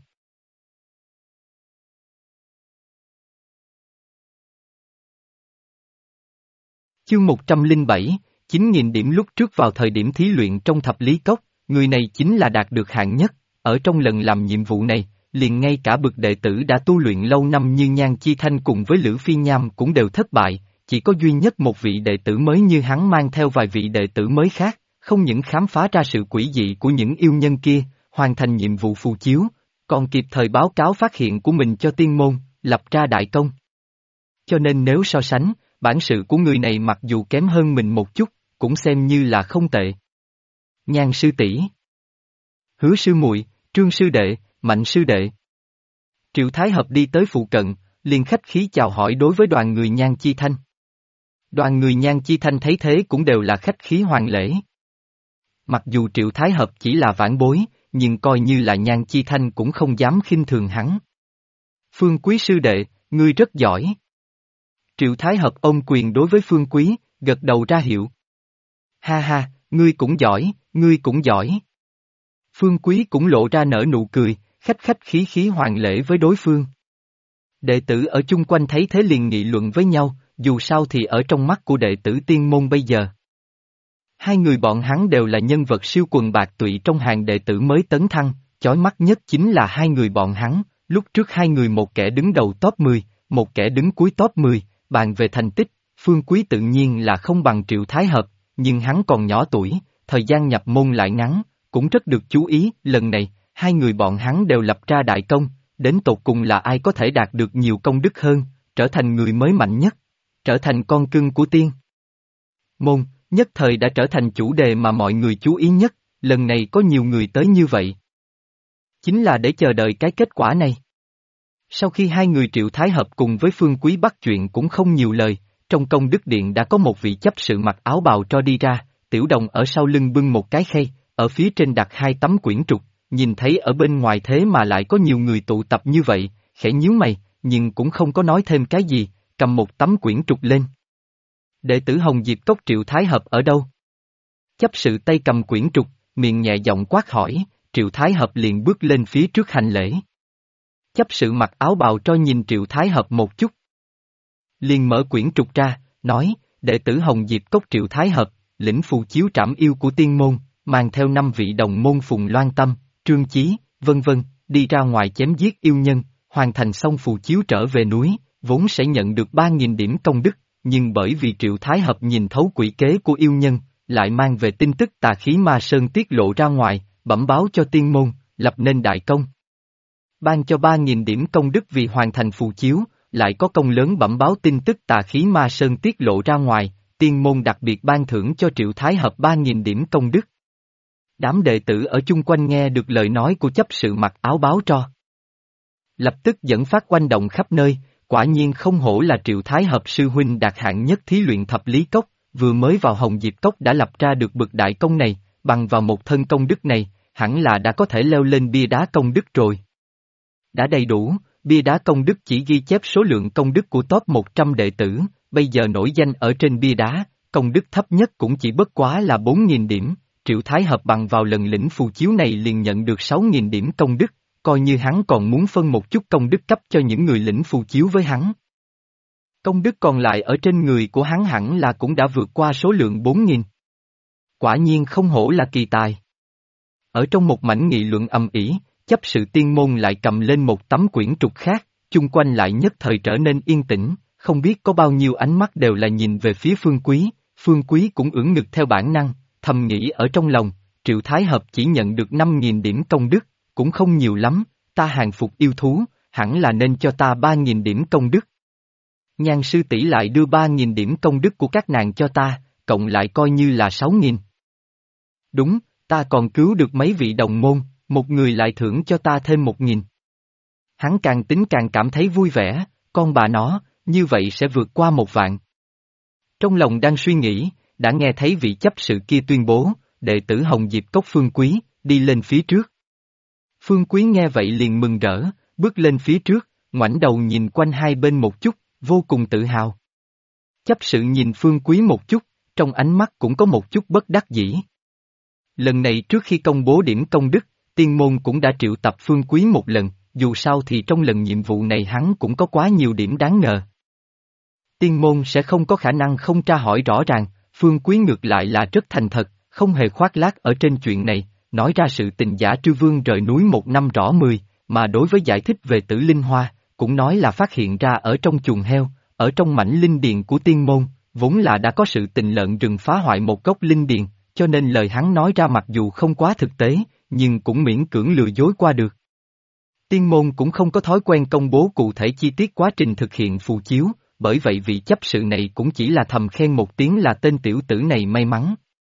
Chương 107, 9.000 điểm lúc trước vào thời điểm thí luyện trong thập lý cốc, người này chính là đạt được hạng nhất, ở trong lần làm nhiệm vụ này, liền ngay cả bậc đệ tử đã tu luyện lâu năm như Nhan Chi Thanh cùng với Lữ Phi Nham cũng đều thất bại, chỉ có duy nhất một vị đệ tử mới như hắn mang theo vài vị đệ tử mới khác, không những khám phá ra sự quỷ dị của những yêu nhân kia, hoàn thành nhiệm vụ phù chiếu, còn kịp thời báo cáo phát hiện của mình cho tiên môn, lập ra đại công. Cho nên nếu so sánh, bản sự của người này mặc dù kém hơn mình một chút, cũng xem như là không tệ. Nhan sư tỷ, Hứa sư muội, Trương sư đệ, Mạnh sư đệ. Triệu Thái Hợp đi tới phụ cận, liền khách khí chào hỏi đối với đoàn người Nhan Chi Thanh. Đoàn người Nhan Chi Thanh thấy thế cũng đều là khách khí hoàn lễ. Mặc dù Triệu Thái Hợp chỉ là vãn bối, nhưng coi như là Nhan Chi Thanh cũng không dám khinh thường hắn. Phương Quý sư đệ, ngươi rất giỏi. Triệu Thái Hợp ôm quyền đối với Phương Quý, gật đầu ra hiệu. Ha ha, ngươi cũng giỏi, ngươi cũng giỏi. Phương Quý cũng lộ ra nở nụ cười, khách khách khí khí hoàn lễ với đối phương. Đệ tử ở chung quanh thấy thế liền nghị luận với nhau, dù sao thì ở trong mắt của đệ tử tiên môn bây giờ. Hai người bọn hắn đều là nhân vật siêu quần bạc tụy trong hàng đệ tử mới tấn thăng, chói mắt nhất chính là hai người bọn hắn, lúc trước hai người một kẻ đứng đầu top 10, một kẻ đứng cuối top 10, bàn về thành tích, Phương Quý tự nhiên là không bằng Triệu Thái Hợp, nhưng hắn còn nhỏ tuổi, thời gian nhập môn lại ngắn, cũng rất được chú ý, lần này, hai người bọn hắn đều lập ra đại công, đến tột cùng là ai có thể đạt được nhiều công đức hơn, trở thành người mới mạnh nhất, trở thành con cưng của tiên môn, nhất thời đã trở thành chủ đề mà mọi người chú ý nhất, lần này có nhiều người tới như vậy. Chính là để chờ đợi cái kết quả này. Sau khi hai người Triệu Thái Hợp cùng với Phương Quý bắt chuyện cũng không nhiều lời, trong công đức điện đã có một vị chấp sự mặc áo bào cho đi ra, Tiểu Đồng ở sau lưng bưng một cái khay, ở phía trên đặt hai tấm quyển trục, nhìn thấy ở bên ngoài thế mà lại có nhiều người tụ tập như vậy, khẽ nhíu mày, nhưng cũng không có nói thêm cái gì, cầm một tấm quyển trục lên. Đệ tử Hồng Diệp Cốc Triệu Thái Hợp ở đâu? Chấp sự tay cầm quyển trục, miệng nhẹ giọng quát hỏi, Triệu Thái Hợp liền bước lên phía trước hành lễ. Chấp sự mặc áo bào cho nhìn Triệu Thái Hợp một chút. Liền mở quyển trục ra, nói, đệ tử Hồng Diệp Cốc Triệu Thái Hợp, lĩnh phù chiếu trảm yêu của tiên môn, mang theo 5 vị đồng môn Phùng Loan Tâm, Trương Chí, vân vân, đi ra ngoài chém giết yêu nhân, hoàn thành xong phù chiếu trở về núi, vốn sẽ nhận được 3.000 điểm công đức, nhưng bởi vì Triệu Thái Hợp nhìn thấu quỷ kế của yêu nhân, lại mang về tin tức tà khí ma sơn tiết lộ ra ngoài, bẩm báo cho tiên môn, lập nên đại công. Ban cho 3.000 điểm công đức vì hoàn thành phù chiếu, lại có công lớn bẩm báo tin tức tà khí ma sơn tiết lộ ra ngoài, tiên môn đặc biệt ban thưởng cho Triệu Thái Hợp 3.000 điểm công đức. Đám đệ tử ở chung quanh nghe được lời nói của chấp sự mặc áo báo cho. Lập tức dẫn phát oanh động khắp nơi, quả nhiên không hổ là Triệu Thái Hợp sư huynh đạt hạng nhất thí luyện thập lý cốc, vừa mới vào Hồng Diệp Cốc đã lập ra được bực đại công này, bằng vào một thân công đức này, hẳn là đã có thể leo lên bia đá công đức rồi. Đã đầy đủ, bia đá công đức chỉ ghi chép số lượng công đức của top 100 đệ tử, bây giờ nổi danh ở trên bia đá, công đức thấp nhất cũng chỉ bất quá là 4.000 điểm, Triệu Thái Hợp bằng vào lần lĩnh phù chiếu này liền nhận được 6.000 điểm công đức, coi như hắn còn muốn phân một chút công đức cấp cho những người lĩnh phù chiếu với hắn. Công đức còn lại ở trên người của hắn hẳn là cũng đã vượt qua số lượng 4.000. Quả nhiên không hổ là kỳ tài. Ở trong một mảnh nghị luận ầm ĩ, chấp sự tiên môn lại cầm lên một tấm quyển trục khác, chung quanh lại nhất thời trở nên yên tĩnh, không biết có bao nhiêu ánh mắt đều là nhìn về phía Phương Quý cũng ưỡn ngực theo bản năng, thầm nghĩ ở trong lòng, Triệu Thái Hợp chỉ nhận được 5.000 điểm công đức, cũng không nhiều lắm, ta hàng phục yêu thú, hẳn là nên cho ta 3.000 điểm công đức. Nhan sư tỷ lại đưa 3.000 điểm công đức của các nàng cho ta, cộng lại coi như là 6.000. Đúng, ta còn cứu được mấy vị đồng môn, một người lại thưởng cho ta thêm 1.000. Hắn càng tính càng cảm thấy vui vẻ, con bà nó, như vậy sẽ vượt qua 1 vạn. Trong lòng đang suy nghĩ, đã nghe thấy vị chấp sự kia tuyên bố, đệ tử Hồng Diệp Cốc Phương Quý, đi lên phía trước. Phương Quý nghe vậy liền mừng rỡ, bước lên phía trước, ngoảnh đầu nhìn quanh hai bên một chút, vô cùng tự hào. Chấp sự nhìn Phương Quý một chút, trong ánh mắt cũng có một chút bất đắc dĩ. Lần này trước khi công bố điểm công đức, tiên môn cũng đã triệu tập Phương Quý một lần, dù sao thì trong lần nhiệm vụ này hắn cũng có quá nhiều điểm đáng ngờ. Tiên môn sẽ không có khả năng không tra hỏi rõ ràng, Phương Quý ngược lại là rất thành thật, không hề khoác lác ở trên chuyện này, nói ra sự tình Giả Trư Vương rời núi 1 năm rõ 10, mà đối với giải thích về Tử Linh Hoa, cũng nói là phát hiện ra ở trong chuồng heo, ở trong mảnh linh điền của tiên môn, vốn là đã có sự tình lợn rừng phá hoại một gốc linh điền, cho nên lời hắn nói ra mặc dù không quá thực tế, nhưng cũng miễn cưỡng lừa dối qua được. Tiên môn cũng không có thói quen công bố cụ thể chi tiết quá trình thực hiện phù chiếu, bởi vậy vị chấp sự này cũng chỉ là thầm khen một tiếng là tên tiểu tử này may mắn.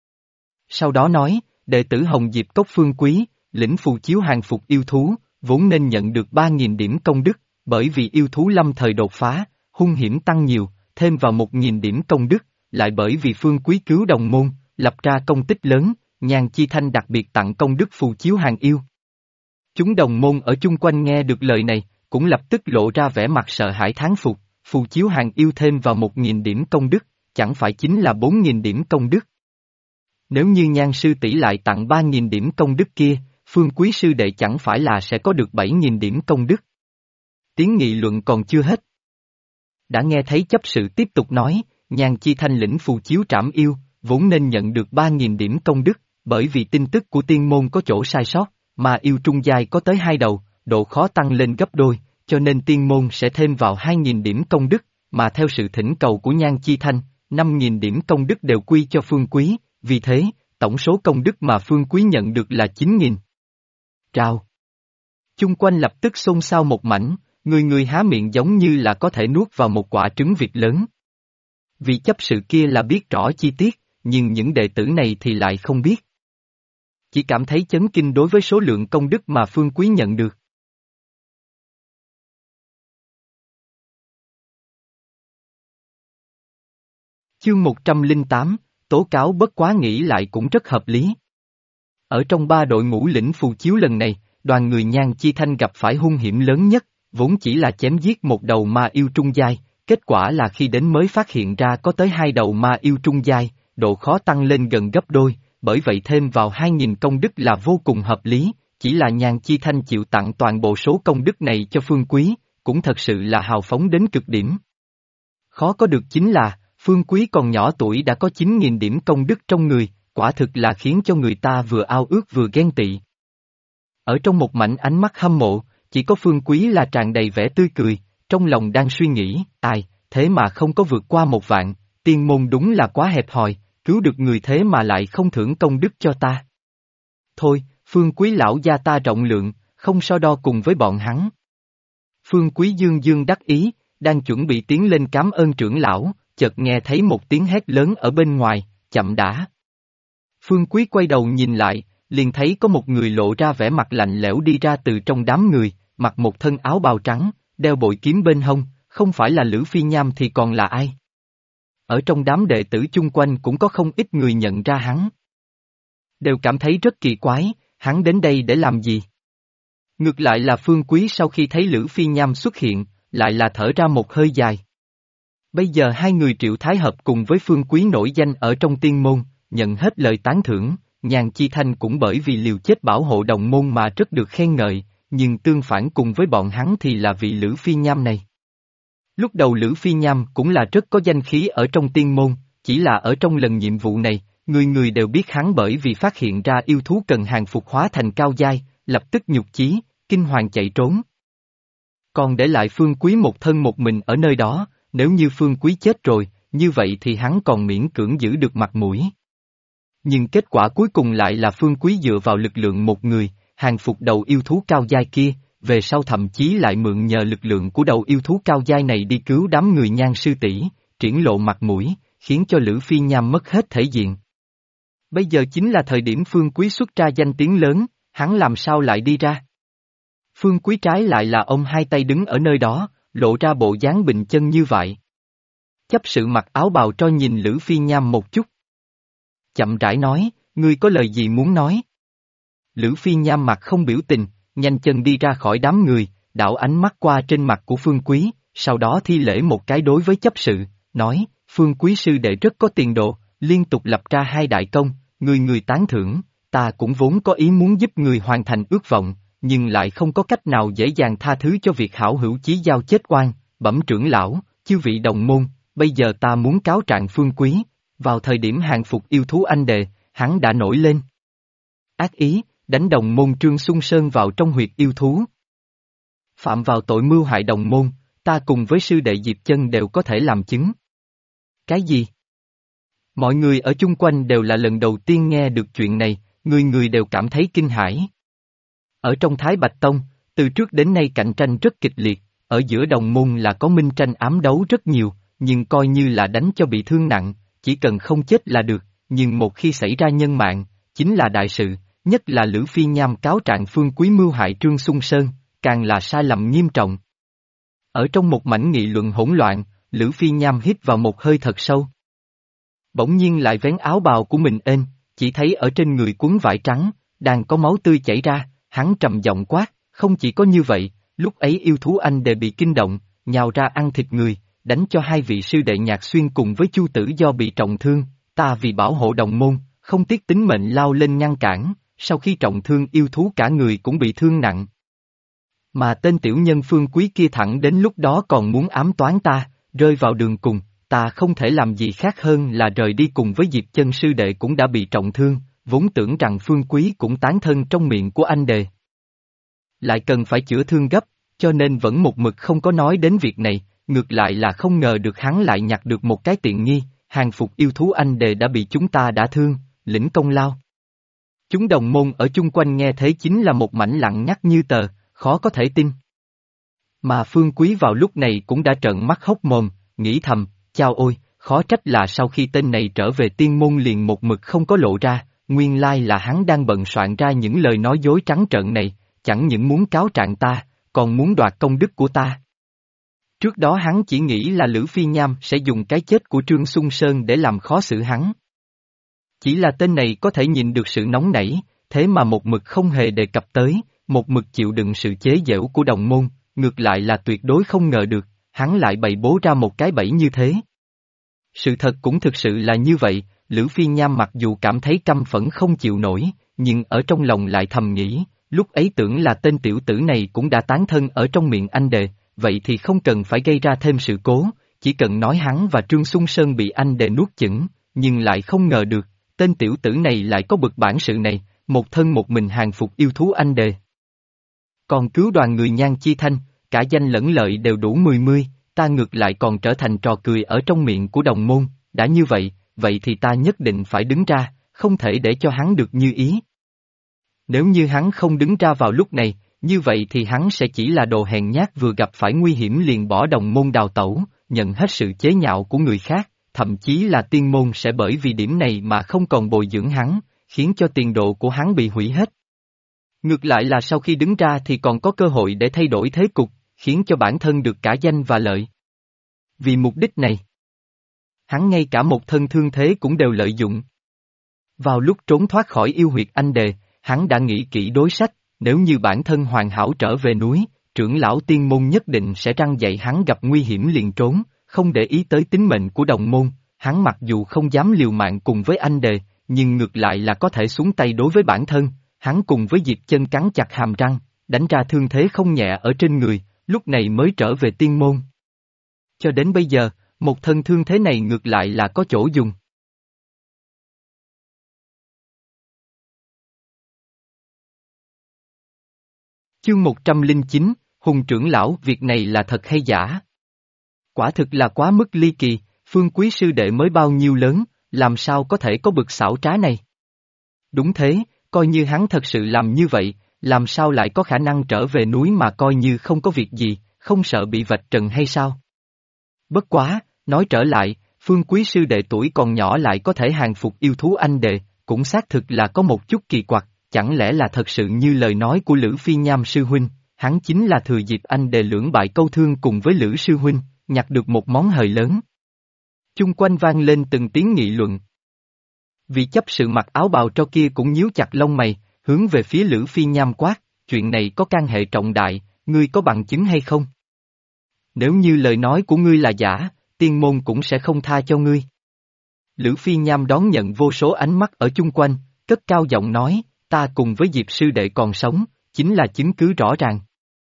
Sau đó nói, đệ tử Hồng Diệp Cốc Phương Quý, lĩnh phù chiếu hàng phục yêu thú, vốn nên nhận được 3.000 điểm công đức, bởi vì yêu thú lâm thời đột phá, hung hiểm tăng nhiều, thêm vào 1.000 điểm công đức, lại bởi vì Phương Quý cứu đồng môn, lập ra công tích lớn, Nhan Chi Thanh đặc biệt tặng công đức phù chiếu hàng yêu. Chúng đồng môn ở chung quanh nghe được lời này, cũng lập tức lộ ra vẻ mặt sợ hãi thán phục, phù chiếu hàng yêu thêm vào 1.000 điểm công đức, chẳng phải chính là 4.000 điểm công đức. Nếu như Nhan sư tỷ lại tặng 3.000 điểm công đức kia, Phương Quý sư đệ chẳng phải là sẽ có được 7.000 điểm công đức. Tiếng nghị luận còn chưa hết. Đã nghe thấy chấp sự tiếp tục nói, Nhan Chi Thanh lĩnh phù chiếu trảm yêu, vốn nên nhận được 3.000 điểm công đức, bởi vì tin tức của tiên môn có chỗ sai sót, mà yêu trung giai có tới 2 đầu, độ khó tăng lên gấp đôi, cho nên tiên môn sẽ thêm vào 2.000 điểm công đức, mà theo sự thỉnh cầu của Nhan Chi Thanh, 5.000 điểm công đức đều quy cho Phương Quý, vì thế, tổng số công đức mà Phương Quý nhận được là 9.000. Trao. Chung quanh lập tức xôn xao một mảnh, người người há miệng giống như là có thể nuốt vào một quả trứng vịt lớn. Vì chấp sự kia là biết rõ chi tiết, nhưng những đệ tử này thì lại không biết. Chỉ cảm thấy chấn kinh đối với số lượng công đức mà Phương Quý nhận được. Chương 108, tố cáo bất quá nghĩ lại cũng rất hợp lý. Ở trong 3 đội ngũ lĩnh phù chiếu lần này, đoàn người Nhan Chi Thanh gặp phải hung hiểm lớn nhất, vốn chỉ là chém giết một đầu ma yêu trung giai, kết quả là khi đến mới phát hiện ra có tới 2 đầu ma yêu trung giai, độ khó tăng lên gần gấp đôi, bởi vậy thêm vào 2.000 công đức là vô cùng hợp lý, chỉ là Nhan Chi Thanh chịu tặng toàn bộ số công đức này cho Phương Quý, cũng thật sự là hào phóng đến cực điểm. Khó có được chính là, Phương Quý còn nhỏ tuổi đã có 9.000 điểm công đức trong người, quả thực là khiến cho người ta vừa ao ước vừa ghen tị. Ở trong một mảnh ánh mắt hâm mộ, chỉ có Phương Quý là tràn đầy vẻ tươi cười, trong lòng đang suy nghĩ, thế mà không có vượt qua 1 vạn, tiên môn đúng là quá hẹp hòi, cứu được người thế mà lại không thưởng công đức cho ta. Thôi, Phương Quý lão gia ta rộng lượng, không so đo cùng với bọn hắn. Phương Quý dương dương đắc ý, đang chuẩn bị tiến lên cảm ơn trưởng lão, chợt nghe thấy một tiếng hét lớn ở bên ngoài, chậm đã. Phương Quý quay đầu nhìn lại, liền thấy có một người lộ ra vẻ mặt lạnh lẽo đi ra từ trong đám người, mặc một thân áo bào trắng, đeo bội kiếm bên hông, không phải là Lữ Phi Nham thì còn là ai? Ở trong đám đệ tử chung quanh cũng có không ít người nhận ra hắn. Đều cảm thấy rất kỳ quái, hắn đến đây để làm gì? Ngược lại là Phương Quý sau khi thấy Lữ Phi Nham xuất hiện, lại là thở ra một hơi dài. Bây giờ hai người Triệu Thái Hợp cùng với Phương Quý nổi danh ở trong tiên môn, nhận hết lời tán thưởng, Nhàn Chi Thanh cũng bởi vì liều chết bảo hộ đồng môn mà rất được khen ngợi, nhưng tương phản cùng với bọn hắn thì là vị Lữ Phi Nham này. Lúc đầu Lữ Phi Nham cũng là rất có danh khí ở trong tiên môn, chỉ là ở trong lần nhiệm vụ này, người người đều biết hắn bởi vì phát hiện ra yêu thú cần hàng phục hóa thành cao giai, lập tức nhục chí, kinh hoàng chạy trốn. Còn để lại Phương Quý một thân một mình ở nơi đó, nếu như Phương Quý chết rồi, như vậy thì hắn còn miễn cưỡng giữ được mặt mũi. Nhưng kết quả cuối cùng lại là Phương Quý dựa vào lực lượng một người, hàng phục đầu yêu thú cao giai kia, về sau thậm chí lại mượn nhờ lực lượng của đầu yêu thú cao giai này đi cứu đám người Nhan sư tỷ, triển lộ mặt mũi, khiến cho Lữ Phi Nham mất hết thể diện. Bây giờ chính là thời điểm Phương Quý xuất ra danh tiếng lớn, hắn làm sao lại đi ra? Phương Quý trái lại là ông hai tay đứng ở nơi đó, lộ ra bộ dáng bình chân như vậy. Chấp sự mặc áo bào tro nhìn Lữ Phi Nham một chút. Chậm rãi nói, ngươi có lời gì muốn nói? Lữ Phi Nham mặt không biểu tình, nhanh chân đi ra khỏi đám người, đảo ánh mắt qua trên mặt của Phương Quý, sau đó thi lễ một cái đối với chấp sự, nói, Phương Quý sư đệ rất có tiền đồ, liên tục lập ra hai đại công, người người tán thưởng, ta cũng vốn có ý muốn giúp người hoàn thành ước vọng, nhưng lại không có cách nào dễ dàng tha thứ cho việc hảo hữu chí giao chết oan, bẩm trưởng lão, chư vị đồng môn, bây giờ ta muốn cáo trạng Phương Quý, vào thời điểm hàng phục yêu thú anh đệ, hắn đã nổi lên. Ác ý, đánh đồng môn Trương Xuân Sơn vào trong huyệt yêu thú. Phạm vào tội mưu hại đồng môn, ta cùng với sư đệ Diệp Chân đều có thể làm chứng. Cái gì? Mọi người ở chung quanh đều là lần đầu tiên nghe được chuyện này, người người đều cảm thấy kinh hãi. Ở trong Thái Bạch Tông, từ trước đến nay cạnh tranh rất kịch liệt, ở giữa đồng môn là có minh tranh ám đấu rất nhiều, nhưng coi như là đánh cho bị thương nặng, chỉ cần không chết là được, nhưng một khi xảy ra nhân mạng, chính là đại sự, nhất là Lữ Phi Nham cáo trạng Phương Quý mưu hại Trương Xuân Sơn, càng là sai lầm nghiêm trọng. Ở trong một mảnh nghị luận hỗn loạn, Lữ Phi Nham hít vào một hơi thật sâu. Bỗng nhiên lại vén áo bào của mình ên, chỉ thấy ở trên người quấn vải trắng, đang có máu tươi chảy ra, hắn trầm giọng quát, không chỉ có như vậy, lúc ấy yêu thú anh đều bị kinh động, nhào ra ăn thịt người, đánh cho hai vị sư đệ Nhạc Xuyên cùng với Chu Tử Do bị trọng thương, ta vì bảo hộ đồng môn, không tiếc tính mệnh lao lên ngăn cản, sau khi trọng thương yêu thú cả người cũng bị thương nặng. Mà tên tiểu nhân Phương Quý kia thẳng đến lúc đó còn muốn ám toán ta, rơi vào đường cùng, ta không thể làm gì khác hơn là rời đi cùng với Diệp Chân sư đệ cũng đã bị trọng thương, vốn tưởng rằng Phương Quý cũng tán thân trong miệng của anh đề. Lại cần phải chữa thương gấp, cho nên vẫn một mực không có nói đến việc này, ngược lại là không ngờ được hắn lại nhặt được một cái tiện nghi, hàng phục yêu thú anh đề đã bị chúng ta đả thương, lĩnh công lao. Chúng đồng môn ở chung quanh nghe thế chính là một mảnh lặng ngắt như tờ, khó có thể tin. Mà Phương Quý vào lúc này cũng đã trợn mắt hốc mồm, nghĩ thầm, chao ôi, khó trách là sau khi tên này trở về tiên môn liền một mực không có lộ ra, nguyên lai là hắn đang bận soạn ra những lời nói dối trắng trợn này, chẳng những muốn cáo trạng ta, còn muốn đoạt công đức của ta. Trước đó hắn chỉ nghĩ là Lữ Phi Nham sẽ dùng cái chết của Trương Xuân Sơn để làm khó xử hắn. Chỉ là tên này có thể nhìn được sự nóng nảy, thế mà một mực không hề đề cập tới, một mực chịu đựng sự chế giễu của đồng môn, ngược lại là tuyệt đối không ngờ được, hắn lại bày bố ra một cái bẫy như thế. Sự thật cũng thực sự là như vậy, Lữ Phi Nham mặc dù cảm thấy căm phẫn không chịu nổi, nhưng ở trong lòng lại thầm nghĩ, lúc ấy tưởng là tên tiểu tử này cũng đã tán thân ở trong miệng anh đệ, vậy thì không cần phải gây ra thêm sự cố, chỉ cần nói hắn và Trương Xuân Sơn bị anh đệ nuốt chửng, nhưng lại không ngờ được, tên tiểu tử này lại có bực bản sự này, một thân một mình hàng phục yêu thú anh đệ. Còn cứu đoàn người Nhan Chi Thanh, cả danh lẫn lợi đều đủ 10, ta ngược lại còn trở thành trò cười ở trong miệng của đồng môn, đã như vậy, vậy thì ta nhất định phải đứng ra, không thể để cho hắn được như ý. Nếu như hắn không đứng ra vào lúc này, như vậy thì hắn sẽ chỉ là đồ hèn nhát vừa gặp phải nguy hiểm liền bỏ đồng môn đào tẩu, nhận hết sự chế nhạo của người khác, thậm chí là tiên môn sẽ bởi vì điểm này mà không còn bồi dưỡng hắn, khiến cho tiền đồ của hắn bị hủy hết. Ngược lại là sau khi đứng ra thì còn có cơ hội để thay đổi thế cục, khiến cho bản thân được cả danh và lợi. Vì mục đích này, Hắn ngay cả một thân thương thế cũng đều lợi dụng. Vào lúc trốn thoát khỏi yêu huyệt anh đề, hắn đã nghĩ kỹ đối sách, nếu như bản thân hoàn hảo trở về núi, trưởng lão tiên môn nhất định sẽ răn dạy hắn gặp nguy hiểm liền trốn, không để ý tới tính mệnh của đồng môn. Hắn mặc dù không dám liều mạng cùng với anh đề, nhưng ngược lại là có thể xuống tay đối với bản thân. Hắn cùng với Diệp Chân cắn chặt hàm răng, đánh ra thương thế không nhẹ ở trên người, lúc này mới trở về tiên môn. Cho đến bây giờ, một thân thương thế này ngược lại là có chỗ dùng. Chương 109, Hùng trưởng lão, việc này là thật hay giả? Quả thực là quá mức ly kỳ, Phương Quý sư đệ mới bao nhiêu lớn, làm sao có thể có bực xảo trá này? Đúng thế, coi như hắn thật sự làm như vậy, làm sao lại có khả năng trở về núi mà coi như không có việc gì, không sợ bị vạch trần hay sao? Bất quá, nói trở lại, Phương Quý sư đệ tuổi còn nhỏ lại có thể hàng phục yêu thú anh đệ, cũng xác thực là có một chút kỳ quặc, chẳng lẽ là thật sự như lời nói của Lữ Phi Nham sư huynh, hắn chính là thừa dịp anh đệ lưỡng bại câu thương cùng với Lữ sư huynh, nhặt được một món hời lớn. Chung quanh vang lên từng tiếng nghị luận. Vị chấp sự mặc áo bào tro kia cũng nhíu chặt lông mày, hướng về phía Lữ Phi Nham quát, chuyện này có can hệ trọng đại, ngươi có bằng chứng hay không? Nếu như lời nói của ngươi là giả, tiên môn cũng sẽ không tha cho ngươi. Lữ Phi Nham đón nhận vô số ánh mắt ở chung quanh, cất cao giọng nói, ta cùng với Diệp sư đệ còn sống, chính là chứng cứ rõ ràng.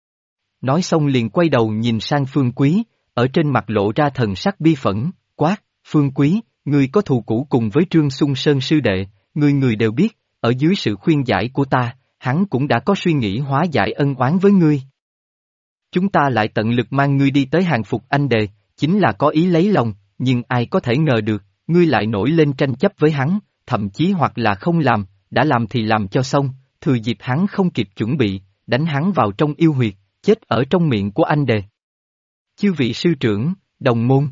Nói xong liền quay đầu nhìn sang Phương Quý, ở trên mặt lộ ra thần sắc bi phẫn, quát, Phương Quý, ngươi có thù cũ cùng với Trương Xung Sơn sư đệ, người đều biết, ở dưới sự khuyên giải của ta, hắn cũng đã có suy nghĩ hóa giải ân oán với ngươi. Chúng ta lại tận lực mang ngươi đi tới hàng phục anh đề, chính là có ý lấy lòng, nhưng ai có thể ngờ được, ngươi lại nổi lên tranh chấp với hắn, thậm chí hoặc là không làm, đã làm thì làm cho xong, thừa dịp hắn không kịp chuẩn bị, đánh hắn vào trong yêu huyệt, chết ở trong miệng của anh đề. Chư vị sư trưởng, đồng môn.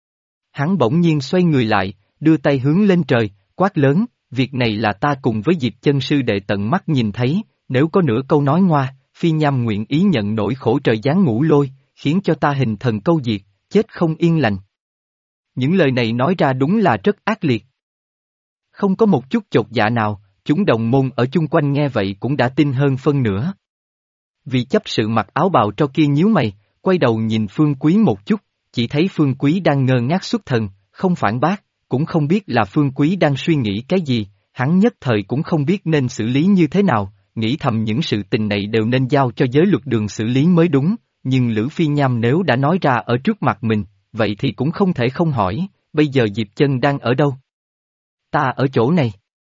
Hắn bỗng nhiên xoay người lại, đưa tay hướng lên trời, quát lớn, việc này là ta cùng với Diệp Chân sư đệ tận mắt nhìn thấy, nếu có nửa câu nói ngoa, Phi Nham nguyện ý nhận nỗi khổ trời giáng ngũ lôi, khiến cho ta hình thần câu diệt, chết không yên lành. Những lời này nói ra đúng là rất ác liệt. Không có một chút chột dạ nào, chúng đồng môn ở chung quanh nghe vậy cũng đã tin hơn phân nửa. Vị chấp sự mặc áo bào tro kia nhíu mày, quay đầu nhìn Phương Quý một chút, chỉ thấy Phương Quý đang ngơ ngác xuất thần, không phản bác, cũng không biết là Phương Quý đang suy nghĩ cái gì, hắn nhất thời cũng không biết nên xử lý như thế nào, nghĩ thầm những sự tình này đều nên giao cho giới luật đường xử lý mới đúng, nhưng Lữ Phi Nham nếu đã nói ra ở trước mặt mình, vậy thì cũng không thể không hỏi, bây giờ Diệp Chân đang ở đâu? Ta ở chỗ này.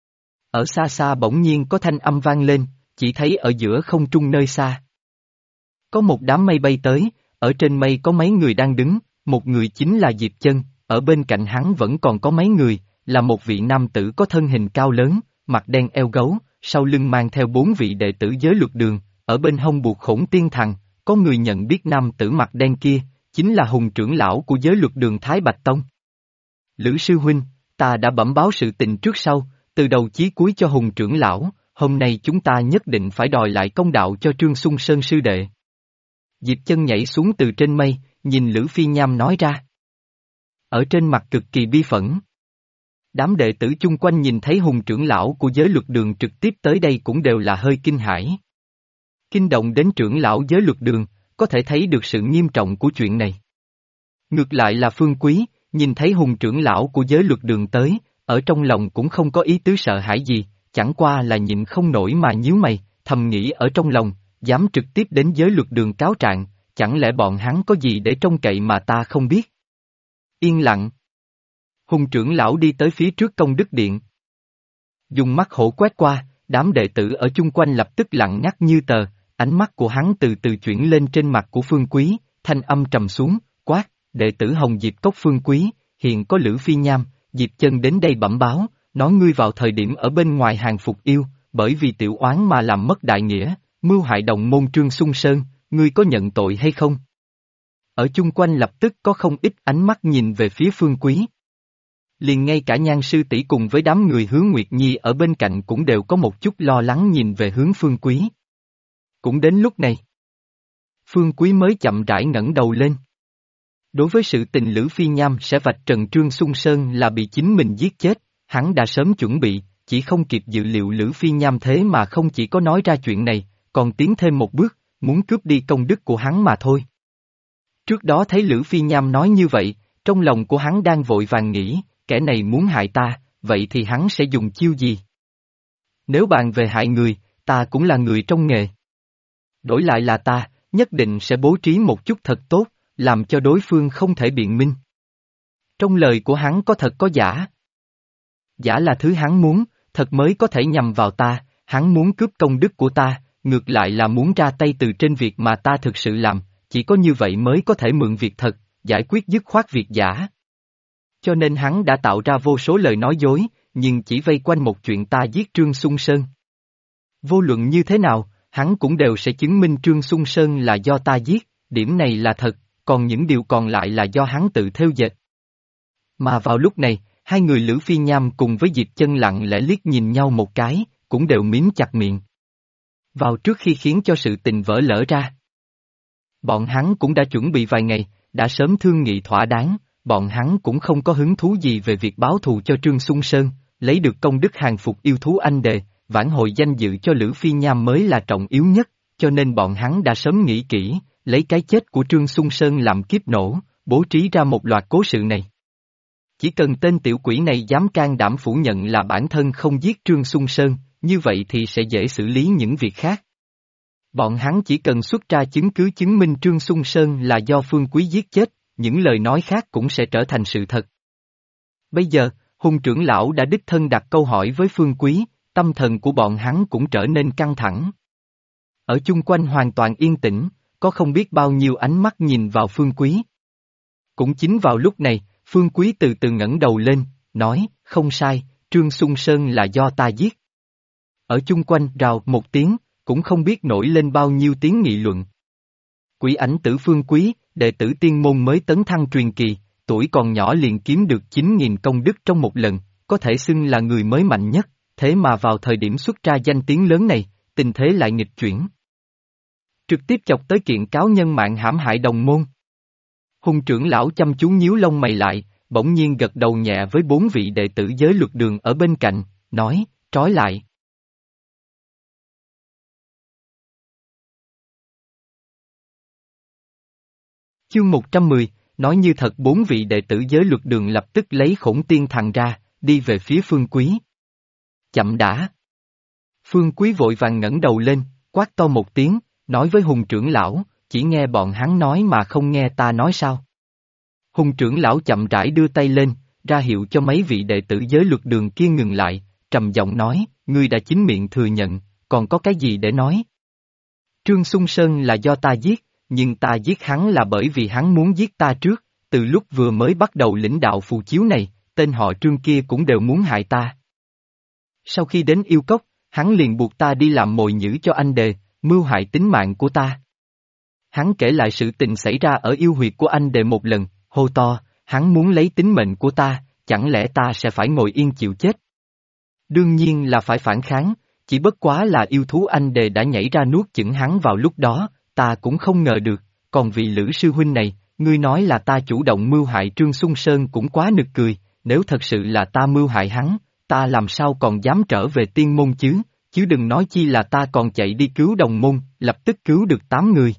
Ở xa xa bỗng nhiên có thanh âm vang lên, chỉ thấy ở giữa không trung nơi xa. Có một đám mây bay tới, ở trên mây có mấy người đang đứng, một người chính là Diệp Chân, ở bên cạnh hắn vẫn còn có mấy người, là một vị nam tử có thân hình cao lớn, mặt đen eo gấu, sau lưng mang theo 4 vị đệ tử giới luật đường, ở bên hông buộc Khổng Tiên Thằng, có người nhận biết nam tử mặt đen kia, chính là Hùng trưởng lão của giới luật đường Thái Bạch Tông. Lữ sư huynh, ta đã bẩm báo sự tình trước sau, từ đầu chí cuối cho Hùng trưởng lão, hôm nay chúng ta nhất định phải đòi lại công đạo cho Trương Xung Sơn sư đệ. Diệp Chân nhảy xuống từ trên mây, nhìn Lữ Phi Nham nói ra. Ở trên mặt cực kỳ bi phẫn. Đám đệ tử chung quanh nhìn thấy Hùng trưởng lão của giới luật đường trực tiếp tới đây cũng đều là hơi kinh hãi. Kinh động đến trưởng lão giới luật đường, có thể thấy được sự nghiêm trọng của chuyện này. Ngược lại là Phương Quý, nhìn thấy Hùng trưởng lão của giới luật đường tới, ở trong lòng cũng không có ý tứ sợ hãi gì, chẳng qua là nhịn không nổi mà nhíu mày, thầm nghĩ ở trong lòng, dám trực tiếp đến giới luật đường cáo trạng, chẳng lẽ bọn hắn có gì để trông cậy mà ta không biết? Yên lặng. Hùng trưởng lão đi tới phía trước công đức điện. Dùng mắt hổ quét qua, đám đệ tử ở chung quanh lập tức lặng ngắt như tờ, ánh mắt của hắn từ từ chuyển lên trên mặt của Phương Quý, thanh âm trầm xuống, quát, đệ tử Hồng Diệp Cốc Phương Quý, hiện có Lữ Phi Nham, Diệp Chân đến đây bẩm báo, nói ngươi vào thời điểm ở bên ngoài hàng phục yêu, bởi vì tiểu oán mà làm mất đại nghĩa, mưu hại đồng môn Trương Xung Sơn, ngươi có nhận tội hay không? Ở chung quanh lập tức có không ít ánh mắt nhìn về phía Phương Quý. Liền ngay cả Nhan sư tỷ cùng với đám người Hướng Nguyệt Nhi ở bên cạnh cũng đều có một chút lo lắng nhìn về hướng Phương Quý. Cũng đến lúc này, Phương Quý mới chậm rãi ngẩng đầu lên. Đối với sự tình Lữ Phi Nham sẽ vạch trần Trương Xung Sơn là bị chính mình giết chết, hắn đã sớm chuẩn bị, chỉ không kịp dự liệu Lữ Phi Nham thế mà không chỉ có nói ra chuyện này, còn tiến thêm một bước, muốn cướp đi công đức của hắn mà thôi. Trước đó thấy Lữ Phi Nham nói như vậy, trong lòng của hắn đang vội vàng nghĩ, kẻ này muốn hại ta, vậy thì hắn sẽ dùng chiêu gì? Nếu bàn về hại người, ta cũng là người trong nghề. Đổi lại là ta, nhất định sẽ bố trí một chút thật tốt, làm cho đối phương không thể biện minh. Trong lời của hắn có thật có giả. Giả là thứ hắn muốn, thật mới có thể nhằm vào ta, hắn muốn cướp công đức của ta, ngược lại là muốn ra tay từ trên việc mà ta thực sự làm, chỉ có như vậy mới có thể mượn việc thật, giải quyết dứt khoát việc giả. Cho nên hắn đã tạo ra vô số lời nói dối, nhưng chỉ vây quanh một chuyện ta giết Trương Xung Sơn. Vô luận như thế nào, hắn cũng đều sẽ chứng minh Trương Xung Sơn là do ta giết, điểm này là thật, còn những điều còn lại là do hắn tự thêu dệt. Mà vào lúc này, hai người Lữ Phi Nham cùng với Diệp Chân lặng lẽ liếc nhìn nhau một cái, cũng đều miếm chặt miệng. Vào trước khi khiến cho sự tình vỡ lỡ ra. Bọn hắn cũng đã chuẩn bị vài ngày, đã sớm thương nghị thỏa đáng, bọn hắn cũng không có hứng thú gì về việc báo thù cho Trương Xung Sơn, lấy được công đức hàng phục yêu thú anh đề, vãn hồi danh dự cho Lữ Phi Nham mới là trọng yếu nhất, cho nên bọn hắn đã sớm nghĩ kỹ, lấy cái chết của Trương Xung Sơn làm kiếp nổ, bố trí ra một loạt cố sự này. Chỉ cần tên tiểu quỷ này dám can đảm phủ nhận là bản thân không giết Trương Xung Sơn, như vậy thì sẽ dễ xử lý những việc khác. Bọn hắn chỉ cần xuất ra chứng cứ chứng minh Trương Xung Sơn là do Phương Quý giết chết, những lời nói khác cũng sẽ trở thành sự thật. Bây giờ, Hùng trưởng lão đã đích thân đặt câu hỏi với Phương Quý, tâm thần của bọn hắn cũng trở nên căng thẳng. Ở chung quanh hoàn toàn yên tĩnh, có không biết bao nhiêu ánh mắt nhìn vào Phương Quý. Cũng chính vào lúc này, Phương Quý từ từ ngẩng đầu lên, nói, không sai, Trương Xung Sơn là do ta giết. Ở chung quanh rào một tiếng, cũng không biết nổi lên bao nhiêu tiếng nghị luận. Quỷ ảnh tử Phương Quý, đệ tử tiên môn mới tấn thăng truyền kỳ, tuổi còn nhỏ liền kiếm được 9.000 công đức trong một lần, có thể xưng là người mới mạnh nhất, thế mà vào thời điểm xuất ra danh tiếng lớn này, tình thế lại nghịch chuyển. Trực tiếp chọc tới kiện cáo nhân mạng hãm hại đồng môn. Hùng trưởng lão chăm chú nhíu lông mày lại, bỗng nhiên gật đầu nhẹ với 4 vị đệ tử giới luật đường ở bên cạnh, nói, trói lại. Chương 110, nói như thật 4 vị đệ tử giới luật đường lập tức lấy Khổng Tiên Thần ra, đi về phía Phương Quý. Chậm đã. Phương Quý vội vàng ngẩng đầu lên, quát to một tiếng, nói với Hùng trưởng lão, chỉ nghe bọn hắn nói mà không nghe ta nói sao. Hùng trưởng lão chậm rãi đưa tay lên, ra hiệu cho mấy vị đệ tử giới luật đường kia ngừng lại, trầm giọng nói, ngươi đã chính miệng thừa nhận, còn có cái gì để nói? Trương Xung Sơn là do ta giết, nhưng ta giết hắn là bởi vì hắn muốn giết ta trước, từ lúc vừa mới bắt đầu lĩnh đạo phù chiếu này, tên họ Trương kia cũng đều muốn hại ta. Sau khi đến yêu cốc, hắn liền buộc ta đi làm mồi nhử cho anh đề, mưu hại tính mạng của ta. Hắn kể lại sự tình xảy ra ở yêu huyệt của anh đề một lần, hô to, hắn muốn lấy tính mệnh của ta, chẳng lẽ ta sẽ phải ngồi yên chịu chết? Đương nhiên là phải phản kháng, chỉ bất quá là yêu thú anh đề đã nhảy ra nuốt chửng hắn vào lúc đó, ta cũng không ngờ được, còn vị Lữ sư huynh này, ngươi nói là ta chủ động mưu hại Trương Xung Sơn cũng quá nực cười, nếu thật sự là ta mưu hại hắn, ta làm sao còn dám trở về tiên môn chứ đừng nói chi là ta còn chạy đi cứu đồng môn, lập tức cứu được 8 người.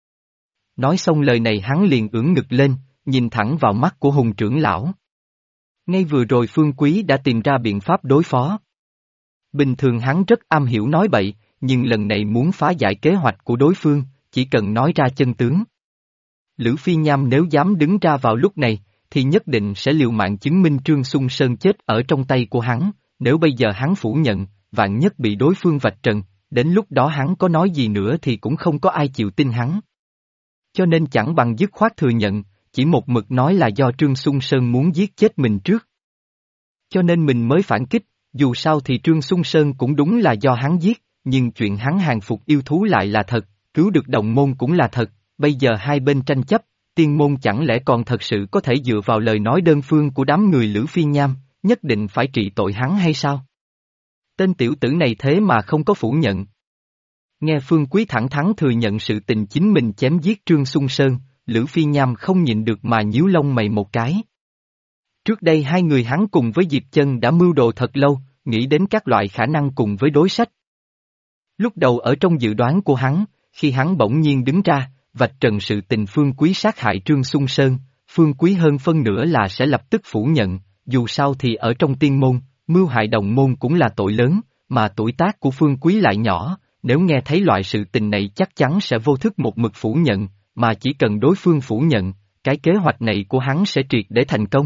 Nói xong lời này hắn liền ưỡn ngực lên, nhìn thẳng vào mắt của Hùng trưởng lão. Ngay vừa rồi Phương Quý đã tìm ra biện pháp đối phó. Bình thường hắn rất am hiểu nói bậy, nhưng lần này muốn phá giải kế hoạch của đối phương, chỉ cần nói ra chân tướng. Lữ Phi Nham nếu dám đứng ra vào lúc này, thì nhất định sẽ liều mạng chứng minh Trương Xung Sơn chết ở trong tay của hắn, nếu bây giờ hắn phủ nhận, vạn nhất bị đối phương vạch trần, đến lúc đó hắn có nói gì nữa thì cũng không có ai chịu tin hắn. Cho nên chẳng bằng dứt khoát thừa nhận, chỉ một mực nói là do Trương Xung Sơn muốn giết chết mình trước. Cho nên mình mới phản kích, dù sao thì Trương Xung Sơn cũng đúng là do hắn giết, nhưng chuyện hắn hàng phục yêu thú lại là thật, cứu được đồng môn cũng là thật, bây giờ hai bên tranh chấp, tiên môn chẳng lẽ còn thật sự có thể dựa vào lời nói đơn phương của đám người Lữ Phi Nham, nhất định phải trị tội hắn hay sao? Tên tiểu tử này thế mà không có phủ nhận. Nghe Phương Quý thẳng thắn thừa nhận sự tình chính mình chém giết Trương Xung Sơn, Lữ Phi Nham không nhịn được mà nhíu lông mày một cái. Trước đây hai người hắn cùng với Diệp Chân đã mưu đồ thật lâu, nghĩ đến các loại khả năng cùng với đối sách. Lúc đầu ở trong dự đoán của hắn, khi hắn bỗng nhiên đứng ra, vạch trần sự tình Phương Quý sát hại Trương Xung Sơn, Phương Quý hơn phân nửa là sẽ lập tức phủ nhận, dù sao thì ở trong tiên môn, mưu hại đồng môn cũng là tội lớn, mà tuổi tác của Phương Quý lại nhỏ, nếu nghe thấy loại sự tình này chắc chắn sẽ vô thức một mực phủ nhận, mà chỉ cần đối phương phủ nhận, cái kế hoạch này của hắn sẽ triệt để thành công.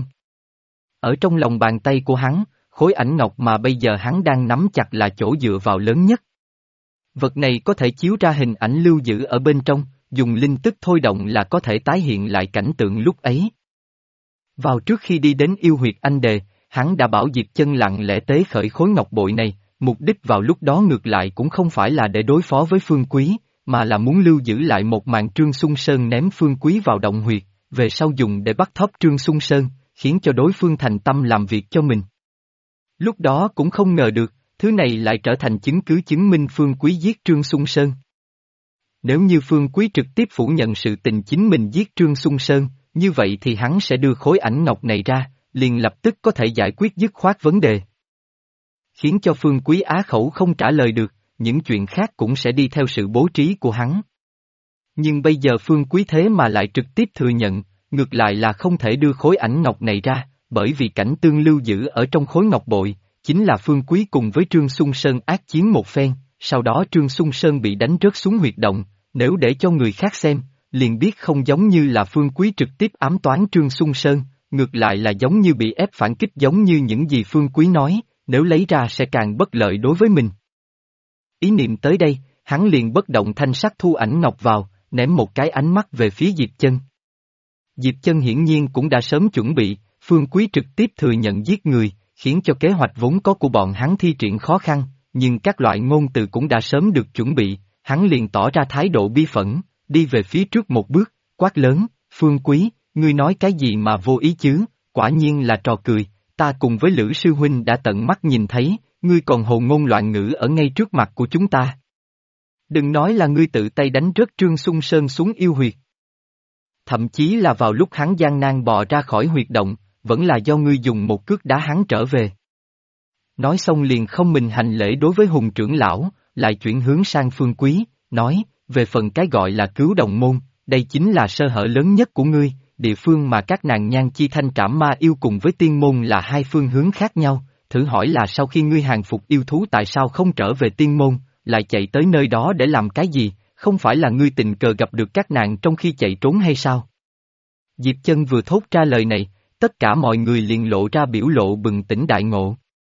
Ở trong lòng bàn tay của hắn, khối ảnh ngọc mà bây giờ hắn đang nắm chặt là chỗ dựa vào lớn nhất. Vật này có thể chiếu ra hình ảnh lưu giữ ở bên trong, dùng linh tức thôi động là có thể tái hiện lại cảnh tượng lúc ấy. Vào trước khi đi đến yêu huyệt anh đề, hắn đã bảo Diệp Chân lặng lẽ tế khởi khối ngọc bội này, mục đích vào lúc đó ngược lại cũng không phải là để đối phó với Phương Quý, mà là muốn lưu giữ lại một màn Trương Xung Sơn ném Phương Quý vào động huyệt, về sau dùng để bắt thóp Trương Xung Sơn, khiến cho đối phương thành tâm làm việc cho mình. Lúc đó cũng không ngờ được, thứ này lại trở thành chứng cứ chứng minh Phương Quý giết Trương Xung Sơn. Nếu như Phương Quý trực tiếp phủ nhận sự tình chính mình giết Trương Xung Sơn, như vậy thì hắn sẽ đưa khối ảnh ngọc này ra, liền lập tức có thể giải quyết dứt khoát vấn đề. Khiến cho Phương Quý á khẩu không trả lời được, những chuyện khác cũng sẽ đi theo sự bố trí của hắn. Nhưng bây giờ Phương Quý thế mà lại trực tiếp thừa nhận, ngược lại là không thể đưa khối ảnh ngọc này ra, bởi vì cảnh tương lưu giữ ở trong khối ngọc bội, chính là Phương Quý cùng với Trương Xung Sơn ác chiến một phen, sau đó Trương Xung Sơn bị đánh rớt xuống huyệt động, nếu để cho người khác xem, liền biết không giống như là Phương Quý trực tiếp ám toán Trương Xung Sơn, ngược lại là giống như bị ép phản kích giống như những gì Phương Quý nói, nếu lấy ra sẽ càng bất lợi đối với mình. Ý niệm tới đây, hắn liền bất động thanh sắc thu ảnh ngọc vào, ném một cái ánh mắt về phía Diệp Chân. Diệp Chân hiển nhiên cũng đã sớm chuẩn bị, Phương Quý trực tiếp thừa nhận giết người, khiến cho kế hoạch vốn có của bọn hắn thi triển khó khăn, nhưng các loại ngôn từ cũng đã sớm được chuẩn bị, hắn liền tỏ ra thái độ bi phẫn, đi về phía trước một bước, quát lớn, Phương Quý, ngươi nói cái gì mà vô ý chứ, quả nhiên là trò cười, ta cùng với Lữ Sư Huynh đã tận mắt nhìn thấy, ngươi còn hồ ngôn loạn ngữ ở ngay trước mặt của chúng ta. Đừng nói là ngươi tự tay đánh rớt Trương Xung Sơn xuống yêu huyệt. Thậm chí là vào lúc hắn gian nan bò ra khỏi huyệt động, vẫn là do ngươi dùng một cước đá hắn trở về. Nói xong liền không mình hành lễ đối với Hùng trưởng lão, lại chuyển hướng sang Phương Quý, nói, về phần cái gọi là cứu đồng môn, đây chính là sơ hở lớn nhất của ngươi, địa phương mà các nàng nhan chi thanh trảm ma yêu cùng với tiên môn là hai phương hướng khác nhau, thử hỏi là sau khi ngươi hàng phục yêu thú tại sao không trở về tiên môn, lại chạy tới nơi đó để làm cái gì, không phải là ngươi tình cờ gặp được các nàng trong khi chạy trốn hay sao? Diệp Chân vừa thốt ra lời này, tất cả mọi người liền lộ ra biểu lộ bừng tỉnh đại ngộ.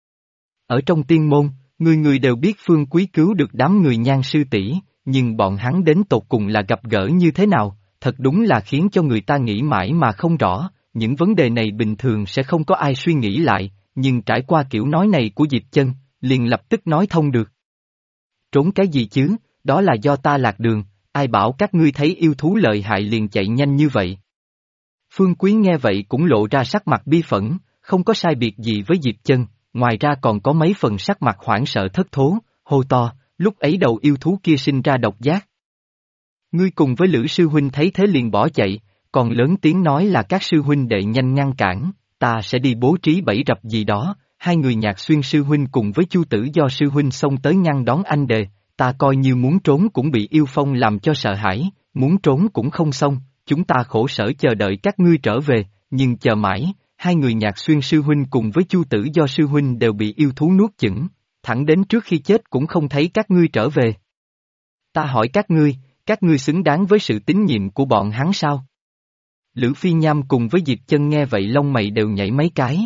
Ở trong tiên môn, người người đều biết Phương Quý cứu được đám người nhan sư tỷ, nhưng bọn hắn đến tột cùng là gặp gỡ như thế nào, thật đúng là khiến cho người ta nghĩ mãi mà không rõ, những vấn đề này bình thường sẽ không có ai suy nghĩ lại, nhưng trải qua kiểu nói này của Diệp Chân, liền lập tức nói thông được. Trốn cái gì chứ, đó là do ta lạc đường, ai bảo các ngươi thấy yêu thú lợi hại liền chạy nhanh như vậy. Phương Quý nghe vậy cũng lộ ra sắc mặt bi phẫn, không có sai biệt gì với Diệp Chân, ngoài ra còn có mấy phần sắc mặt hoảng sợ thất thố, hô to, lúc ấy đầu yêu thú kia sinh ra độc giác. Ngươi cùng với Lữ Sư Huynh thấy thế liền bỏ chạy, còn lớn tiếng nói là các sư huynh đệ nhanh ngăn cản, ta sẽ đi bố trí bẫy rập gì đó, hai người Nhạc Xuyên Sư Huynh cùng với Chu Tử Do Sư Huynh xông tới ngăn đón anh đề, ta coi như muốn trốn cũng bị yêu phong làm cho sợ hãi, muốn trốn cũng không xong, chúng ta khổ sở chờ đợi các ngươi trở về, nhưng chờ mãi, hai người Nhạc Xuyên Sư Huynh cùng với Chu Tử Do Sư Huynh đều bị yêu thú nuốt chửng, thẳng đến trước khi chết cũng không thấy các ngươi trở về. Ta hỏi các ngươi xứng đáng với sự tín nhiệm của bọn hắn sao? Lữ Phi Nham cùng với Diệp Chân nghe vậy lông mày đều nhảy mấy cái.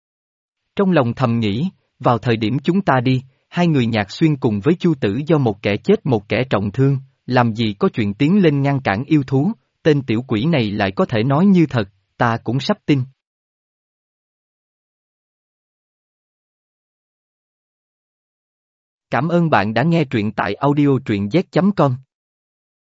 Trong lòng thầm nghĩ, vào thời điểm chúng ta đi, hai người Nhạc Xuyên cùng với Chu Tử Do một kẻ chết một kẻ trọng thương, làm gì có chuyện tiến lên ngăn cản yêu thú, tên tiểu quỷ này lại có thể nói như thật, ta cũng sắp tin. Cảm ơn bạn đã nghe truyện tại audio truyện z.com.